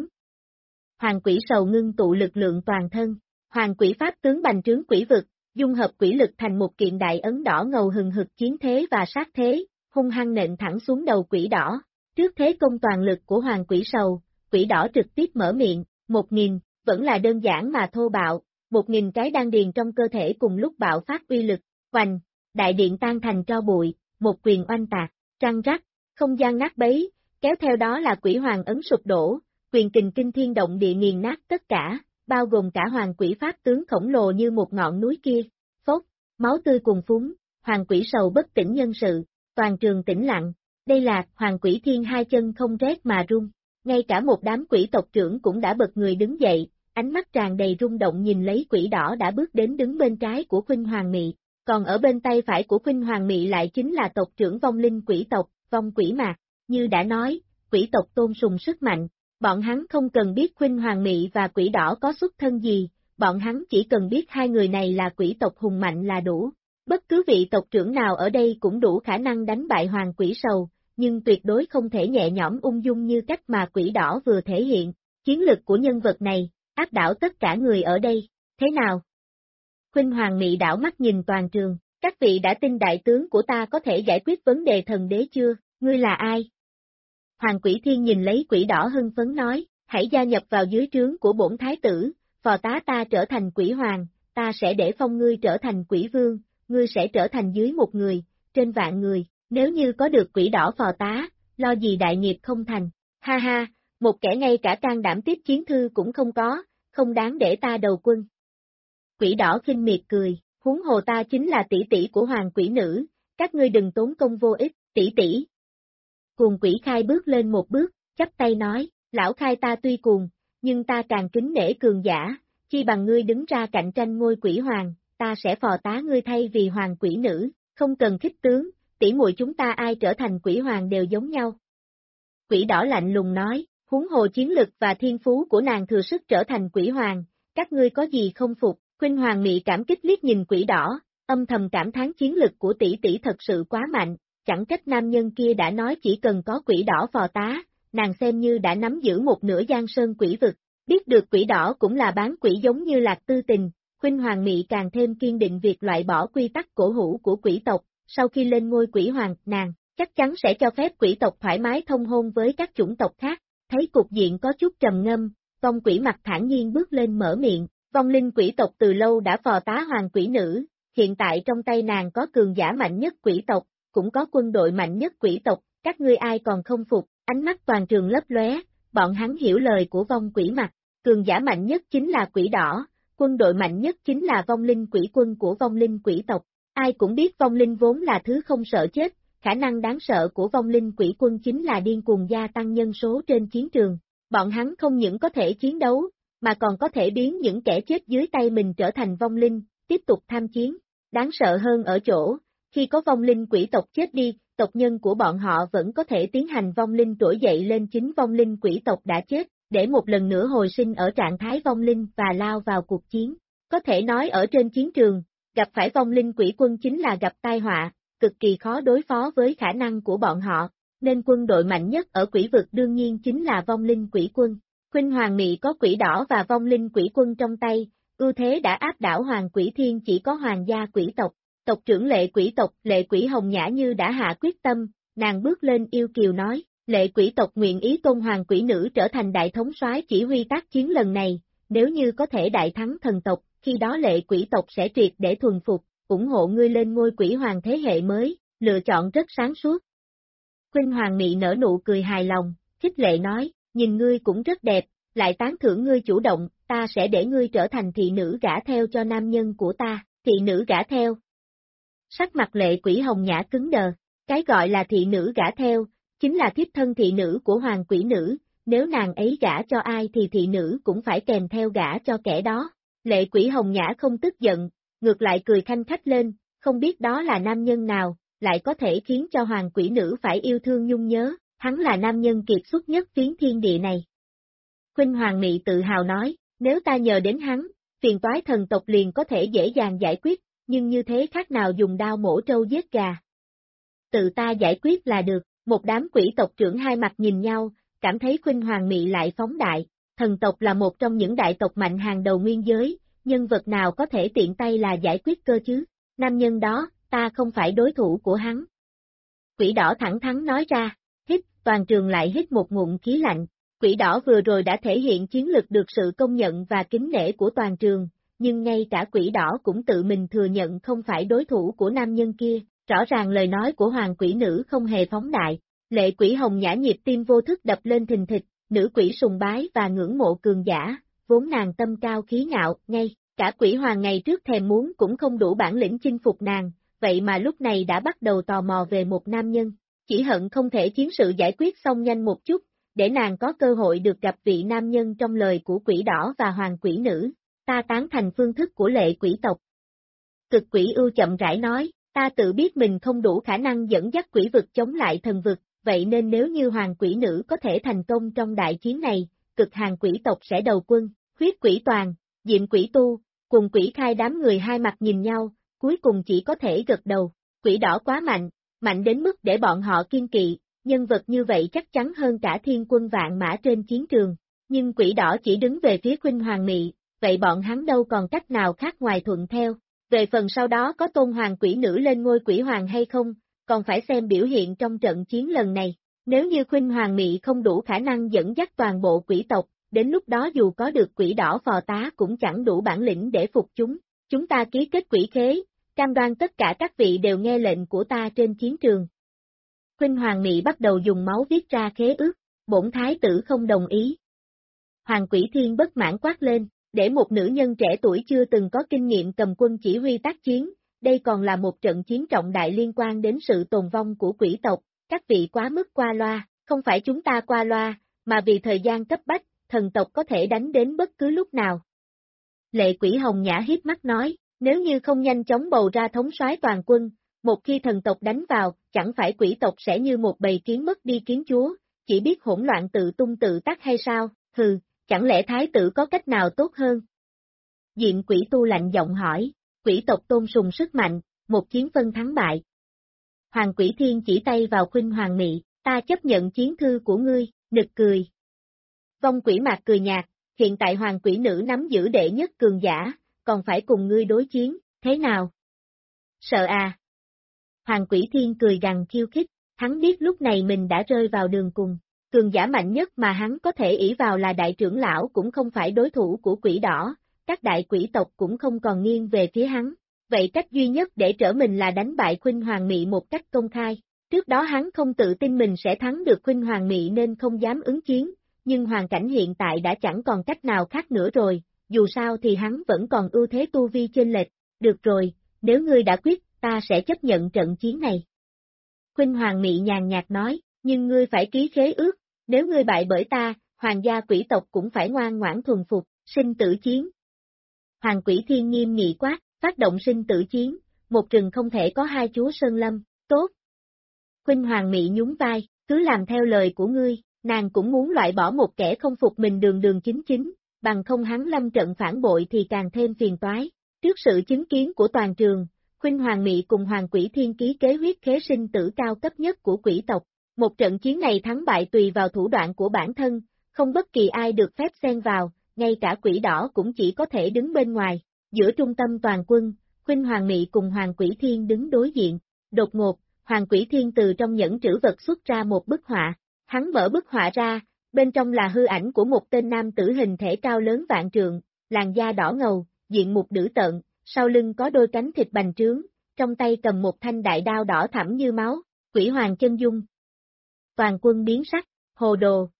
Speaker 2: Hoàng Quỷ Sầu ngưng tụ lực lượng toàn thân, hoàng quỷ pháp tướng bành trướng quỷ vực, dung hợp quỷ lực thành một kiện đại ấn đỏ ngầu hừng hực chiến thế và sát thế, hung hăng nện thẳng xuống đầu quỷ đỏ. Trước thế công toàn lực của Hoàng Quỷ Sầu, quỷ đỏ trực tiếp mở miệng, 1000, vẫn là đơn giản mà thô bạo, 1000 cái đan điền trong cơ thể cùng lúc bạo phát uy lực, hoành, đại điện tan thành tro bụi, một quyền oanh tạc, răng rắc, không gian nát bấy, kéo theo đó là quỷ hoàng ấn sụp đổ, quyền kình kinh thiên động địa nghiền nát tất cả, bao gồm cả hoàng quỷ pháp tướng khổng lồ như một ngọn núi kia, phốc, máu tươi cuồn phúng, Hoàng Quỷ Sầu bất tỉnh nhân sự, toàn trường tĩnh lặng, đây là Hoàng Quỷ Thiên hai chân không rét mà run, ngay cả một đám quỷ tộc trưởng cũng đã bật người đứng dậy, ánh mắt tràn đầy rung động nhìn lấy quỷ đỏ đã bước đến đứng bên trái của Khuynh Hoàng Mị, còn ở bên tay phải của Khuynh Hoàng Mị lại chính là tộc trưởng vong linh quỷ tộc, vong quỷ mạc, như đã nói, quỷ tộc tôn sùng sức mạnh. Bọn hắn không cần biết Khuynh Hoàng Mị và quỷ đỏ có xuất thân gì, bọn hắn chỉ cần biết hai người này là quỷ tộc hùng mạnh là đủ. Bất cứ vị tộc trưởng nào ở đây cũng đủ khả năng đánh bại Hoàng Quỷ Sầu, nhưng tuyệt đối không thể nhẹ nhõm ung dung như cách mà quỷ đỏ vừa thể hiện. Chiến lực của nhân vật này, áp đảo tất cả người ở đây, thế nào? Khuynh Hoàng Mị đảo mắt nhìn toàn trường, các vị đã tin đại tướng của ta có thể giải quyết vấn đề thần đế chưa, ngươi là ai? Hoàng Quỷ Thiên nhìn lấy quỷ đỏ hưng phấn nói, hãy gia nhập vào dưới trướng của bổn thái tử, phò tá ta trở thành quỷ hoàng, ta sẽ để phong ngươi trở thành quỷ vương, ngươi sẽ trở thành dưới một người, trên vạn người, nếu như có được quỷ đỏ phò tá, lo gì đại nghiệp không thành, ha ha, một kẻ ngay cả can đảm tiếp chiến thư cũng không có, không đáng để ta đầu quân. Quỷ đỏ khinh miệt cười, huống hồ ta chính là tỷ tỷ của hoàng quỷ nữ, các ngươi đừng tốn công vô ích, tỷ tỷ. Cuồng quỷ khai bước lên một bước, chắp tay nói, lão khai ta tuy cuồng, nhưng ta càng kính nể cường giả, chi bằng ngươi đứng ra cạnh tranh ngôi quỷ hoàng, ta sẽ phò tá ngươi thay vì hoàng quỷ nữ, không cần khích tướng, tỷ muội chúng ta ai trở thành quỷ hoàng đều giống nhau. Quỷ đỏ lạnh lùng nói, huống hồ chiến lực và thiên phú của nàng thừa sức trở thành quỷ hoàng, các ngươi có gì không phục, Khuynh Hoàng Mị cảm kích liếc nhìn quỷ đỏ, âm thầm cảm thán chiến lực của tỷ tỷ thật sự quá mạnh. Chẳng trách nam nhân kia đã nói chỉ cần có quỷ đỏ phò tá, nàng xem như đã nắm giữ một nửa giang sơn quỷ vực, biết được quỷ đỏ cũng là bán quỷ giống như Lạc Tư Tình, Khuynh Hoàng Mị càng thêm kiên định việc loại bỏ quy tắc cổ hủ của quỷ tộc, sau khi lên ngôi quỷ hoàng, nàng chắc chắn sẽ cho phép quỷ tộc thoải mái thông hôn với các chủng tộc khác, thấy cục diện có chút trầm ngâm, vong quỷ mặt thản nhiên bước lên mở miệng, vong linh quỷ tộc từ lâu đã phò tá hoàng quỷ nữ, hiện tại trong tay nàng có cường giả mạnh nhất quỷ tộc, cũng có quân đội mạnh nhất quỷ tộc, các ngươi ai còn không phục, ánh mắt toàn trường lấp lóe, bọn hắn hiểu lời của vong quỷ mặt, cường giả mạnh nhất chính là quỷ đỏ, quân đội mạnh nhất chính là vong linh quỷ quân của vong linh quỷ tộc. Ai cũng biết vong linh vốn là thứ không sợ chết, khả năng đáng sợ của vong linh quỷ quân chính là điên cuồng gia tăng nhân số trên chiến trường. Bọn hắn không những có thể chiến đấu, mà còn có thể biến những kẻ chết dưới tay mình trở thành vong linh, tiếp tục tham chiến. Đáng sợ hơn ở chỗ, khi có vong linh quỷ tộc chết đi, tộc nhân của bọn họ vẫn có thể tiến hành vong linh trỗi dậy lên chính vong linh quỷ tộc đã chết, để một lần nữa hồi sinh ở trạng thái vong linh và lao vào cuộc chiến. Có thể nói ở trên chiến trường, gặp phải vong linh quỷ quân chính là gặp tai họa, cực kỳ khó đối phó với khả năng của bọn họ, nên quân đội mạnh nhất ở quỷ vực đương nhiên chính là vong linh quỷ quân. Khuynh Hoàng Mị có quỷ đỏ và vong linh quỷ quân trong tay, ưu thế đã áp đảo Hoàng Quỷ Thiên chỉ có hoàng gia quỷ tộc. Tộc trưởng Lệ Quỷ tộc Lệ Quỷ Hồng Nhã như đã hạ quyết tâm, nàng bước lên yêu kiều nói, Lệ Quỷ tộc nguyện ý tôn Hoàng Quỷ nữ trở thành đại thống soái chỉ huy tác chiến lần này, nếu như có thể đại thắng thần tộc, khi đó Lệ Quỷ tộc sẽ triệt để thuần phục, ủng hộ ngươi lên ngôi quỷ hoàng thế hệ mới, lựa chọn rất sáng suốt. Khuynh Hoàng Mị nở nụ cười hài lòng, khích lệ nói, nhìn ngươi cũng rất đẹp, lại tán thưởng ngươi chủ động, ta sẽ để ngươi trở thành thị nữ gả theo cho nam nhân của ta, thị nữ gả theo. Sắc mặt Lệ Quỷ Hồng Nhã cứng đờ, cái gọi là thị nữ gả theo, chính là thiếp thân thị nữ của hoàng quỷ nữ, nếu nàng ấy gả cho ai thì thị nữ cũng phải kèm theo gả cho kẻ đó. Lệ Quỷ Hồng Nhã không tức giận, ngược lại cười khanh khách lên, không biết đó là nam nhân nào, lại có thể khiến cho hoàng quỷ nữ phải yêu thương nhung nhớ, hắn là nam nhân kiệt xuất nhất phiến thiên địa này. Khuynh Hoàng Mị tự hào nói, nếu ta nhờ đến hắn, phiền toái thần tộc liền có thể dễ dàng giải quyết, nhưng như thế khác nào dùng đao mổ trâu giết gà. Tự ta giải quyết là được, một đám quỷ tộc trưởng hai mặt nhìn nhau, cảm thấy Khuynh Hoàng Mị lại phóng đại, thần tộc là một trong những đại tộc mạnh hàng đầu nguyên giới, nhân vật nào có thể tiện tay là giải quyết cơ chứ, nam nhân đó, ta không phải đối thủ của hắn. Quỷ đỏ thẳng thắn nói ra, hít, toàn trường lại hít một ngụm khí lạnh, quỷ đỏ vừa rồi đã thể hiện chiến lực được sự công nhận và kính nể của toàn trường, nhưng ngay cả quỷ đỏ cũng tự mình thừa nhận không phải đối thủ của nam nhân kia, rõ ràng lời nói của hoàng quỷ nữ không hề phóng đại, Lệ Quỷ Hồng Nhã nhịp tim vô thức đập lên thình thịch, nữ quỷ sùng bái và ngưỡng mộ cường giả, vốn nàng tâm cao khí ngạo, ngay cả quỷ hoàng ngày trước thèm muốn cũng không đủ bản lĩnh chinh phục nàng, vậy mà lúc này đã bắt đầu tò mò về một nam nhân, chỉ hận không thể chiến sự giải quyết xong nhanh một chút, để nàng có cơ hội được gặp vị nam nhân trong lời của quỷ đỏ và hoàng quỷ nữ, ta tán thành phương thức của Lệ Quỷ tộc. Cực Quỷ Ưu chậm rãi nói, ta tự biết mình không đủ khả năng dẫn dắt quỷ vực chống lại thần vực, vậy nên nếu như hoàng quỷ nữ có thể thành công trong đại chiến này, cực hàng quỷ tộc sẽ đầu quân, huyết quỷ toàn, diệm quỷ tu, cùng quỷ khai đám người hai mặt nhìn nhau, cuối cùng chỉ có thể gật đầu, quỷ đỏ quá mạnh, mạnh đến mức để bọn họ kiên kỵ, nhân vật như vậy chắc chắn hơn cả thiên quân vạn mã trên chiến trường, nhưng quỷ đỏ chỉ đứng về phía Khuynh Hoàng Mị, vậy bọn hắn đâu còn cách nào khác ngoài thuận theo, về phần sau đó có tôn hoàng quỷ nữ lên ngôi quỷ hoàng hay không, còn phải xem biểu hiện trong trận chiến lần này, nếu như Khuynh Hoàng Mị không đủ khả năng dẫn dắt toàn bộ quỷ tộc, đến lúc đó dù có được quỷ đỏ phò tá cũng chẳng đủ bản lĩnh để phục chúng ta ký kết quỷ khế, cam đoan tất cả các vị đều nghe lệnh của ta trên chiến trường. Khuynh Hoàng Mị bắt đầu dùng máu viết ra khế ước, bổn thái tử không đồng ý. Hoàng Quỷ Thiên bất mãn quát lên, để một nữ nhân trẻ tuổi chưa từng có kinh nghiệm cầm quân chỉ huy tác chiến, đây còn là một trận chiến trọng đại liên quan đến sự tồn vong của quỷ tộc, các vị quá mức qua loa, không phải chúng ta qua loa, mà vì thời gian cấp bách, thần tộc có thể đánh đến bất cứ lúc nào. Lệ Quỷ Hồng Nhã híp mắt nói, nếu như không nhanh chóng bầu ra thống soái toàn quân, một khi thần tộc đánh vào, chẳng phải quỷ tộc sẽ như một bầy kiến mất đi kiến chúa, chỉ biết hỗn loạn tự tung tự tác hay sao, hừ, chẳng lẽ thái tử có cách nào tốt hơn? Diệm quỷ tu lạnh giọng hỏi, quỷ tộc tôn sùng sức mạnh, một chiến phân thắng bại. Hoàng Quỷ Thiên chỉ tay vào Khuynh Hoàng Mị, ta chấp nhận chiến thư của ngươi, nực cười. Vong Quỷ Mạc cười nhạt, hiện tại Hoàng Quỷ Nữ nắm giữ đệ nhất cường giả, còn phải cùng ngươi đối chiến, thế nào? Sợ à? Hoàng Quỷ Thiên cười gằn khiêu khích, hắn biết lúc này mình đã rơi vào đường cùng, cường giả mạnh nhất mà hắn có thể ỷ vào là đại trưởng lão cũng không phải đối thủ của quỷ đỏ, các đại quỷ tộc cũng không còn nghiêng về phía hắn, vậy cách duy nhất để trở mình là đánh bại Khuynh Hoàng Mị một cách công khai, trước đó hắn không tự tin mình sẽ thắng được Khuynh Hoàng Mị nên không dám ứng chiến, nhưng hoàn cảnh hiện tại đã chẳng còn cách nào khác nữa rồi, dù sao thì hắn vẫn còn ưu thế tu vi chênh lệch. Được rồi, nếu ngươi đã quyết, ta sẽ chấp nhận trận chiến này. Khuynh Hoàng Mị nhàn nhạt nói, nhưng ngươi phải ký khế ước, nếu ngươi bại bởi ta, hoàng gia quỷ tộc cũng phải ngoan ngoãn thuần phục, sinh tử chiến. Hoàng Quỷ Thiên nghiêm nghị quát, phát động sinh tử chiến, một rừng không thể có hai chúa sơn lâm, tốt. Khuynh Hoàng Mị nhún vai, cứ làm theo lời của ngươi, nàng cũng muốn loại bỏ một kẻ không phục mình đường đường chính chính, bằng không hắn lâm trận phản bội thì càng thêm phiền toái. Trước sự chứng kiến của toàn trường, Khuynh Hoàng Mị cùng Hoàng Quỷ Thiên ký kế huyết khế sinh tử cao cấp nhất của quỷ tộc. Một trận chiến này thắng bại tùy vào thủ đoạn của bản thân, không bất kỳ ai được phép xen vào, ngay cả quỷ đỏ cũng chỉ có thể đứng bên ngoài. Giữa trung tâm toàn quân, Khuynh Hoàng Mị cùng Hoàng Quỷ Thiên đứng đối diện. Đột ngột, Hoàng Quỷ Thiên từ trong nhẫn trữ vật xuất ra một bức họa. Hắn mở bức họa ra, bên trong là hư ảnh của một tên nam tử hình thể cao lớn vạn trượng, làn da đỏ ngầu, diện mục dữ tợn, sau lưng có đôi cánh thịt bành trướng, trong tay cầm một thanh đại đao đỏ thẫm như máu, Quỷ Hoàng Chân Dung. Toàn quân biến sắc, hồ đồ.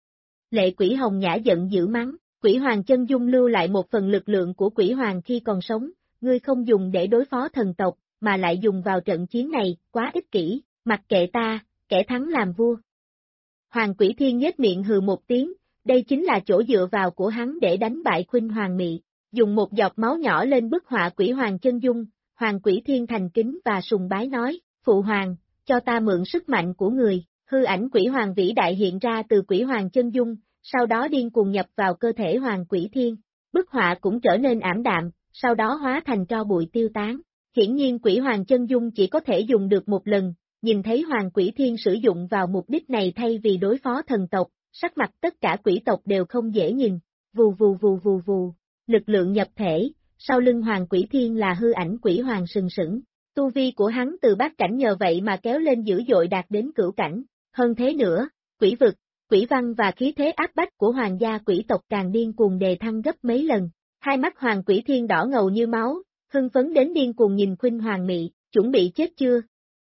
Speaker 2: Lệ Quỷ Hồng Nhã giận dữ mắng, Quỷ Hoàng Chân Dung lưu lại một phần lực lượng của Quỷ Hoàng khi còn sống, ngươi không dùng để đối phó thần tộc, mà lại dùng vào trận chiến này, quá ích kỷ, mặc kệ ta, kẻ thắng làm vua. Hoàng Quỷ Thiên nhếch miệng hừ một tiếng, đây chính là chỗ dựa vào của hắn để đánh bại Khuynh Hoàng Mị, dùng một giọt máu nhỏ lên bức họa Quỷ Hoàng Chân Dung, Hoàng Quỷ Thiên thành kính và sùng bái nói, Phụ Hoàng, cho ta mượn sức mạnh của người, hư ảnh Quỷ Hoàng vĩ đại hiện ra từ Quỷ Hoàng Chân Dung, sau đó điên cuồng nhập vào cơ thể Hoàng Quỷ Thiên, bức họa cũng trở nên ảm đạm, sau đó hóa thành tro bụi tiêu tán. Hiển nhiên Quỷ Hoàng Chân Dung chỉ có thể dùng được một lần, nhìn thấy Hoàng Quỷ Thiên sử dụng vào mục đích này thay vì đối phó thần tộc, sắc mặt tất cả quỷ tộc đều không dễ nhìn, vù vù vù vù vù, lực lượng nhập thể, sau lưng Hoàng Quỷ Thiên là hư ảnh Quỷ Hoàng sừng sững, tu vi của hắn từ bát cảnh nhờ vậy mà kéo lên dữ dội đạt đến cửu cảnh, hơn thế nữa, quỷ vực, quỷ văn và khí thế áp bách của hoàng gia quỷ tộc càng điên cuồng đề thăng gấp mấy lần, hai mắt Hoàng Quỷ Thiên đỏ ngầu như máu, hưng phấn đến điên cuồng nhìn Khuynh Hoàng Mị, chuẩn bị chết chưa?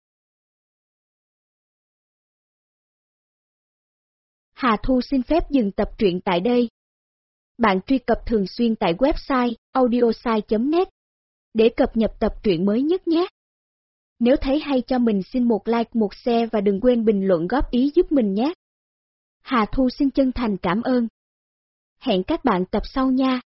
Speaker 1: Hà Thu xin phép dừng tập truyện tại đây. Bạn truy cập thường xuyên tại website audiosai.net để cập nhật tập truyện mới nhất nhé. Nếu thấy hay cho mình xin một like, một share và đừng quên bình luận góp ý giúp mình nhé. Hà Thu xin chân thành cảm ơn. Hẹn các bạn tập sau nha.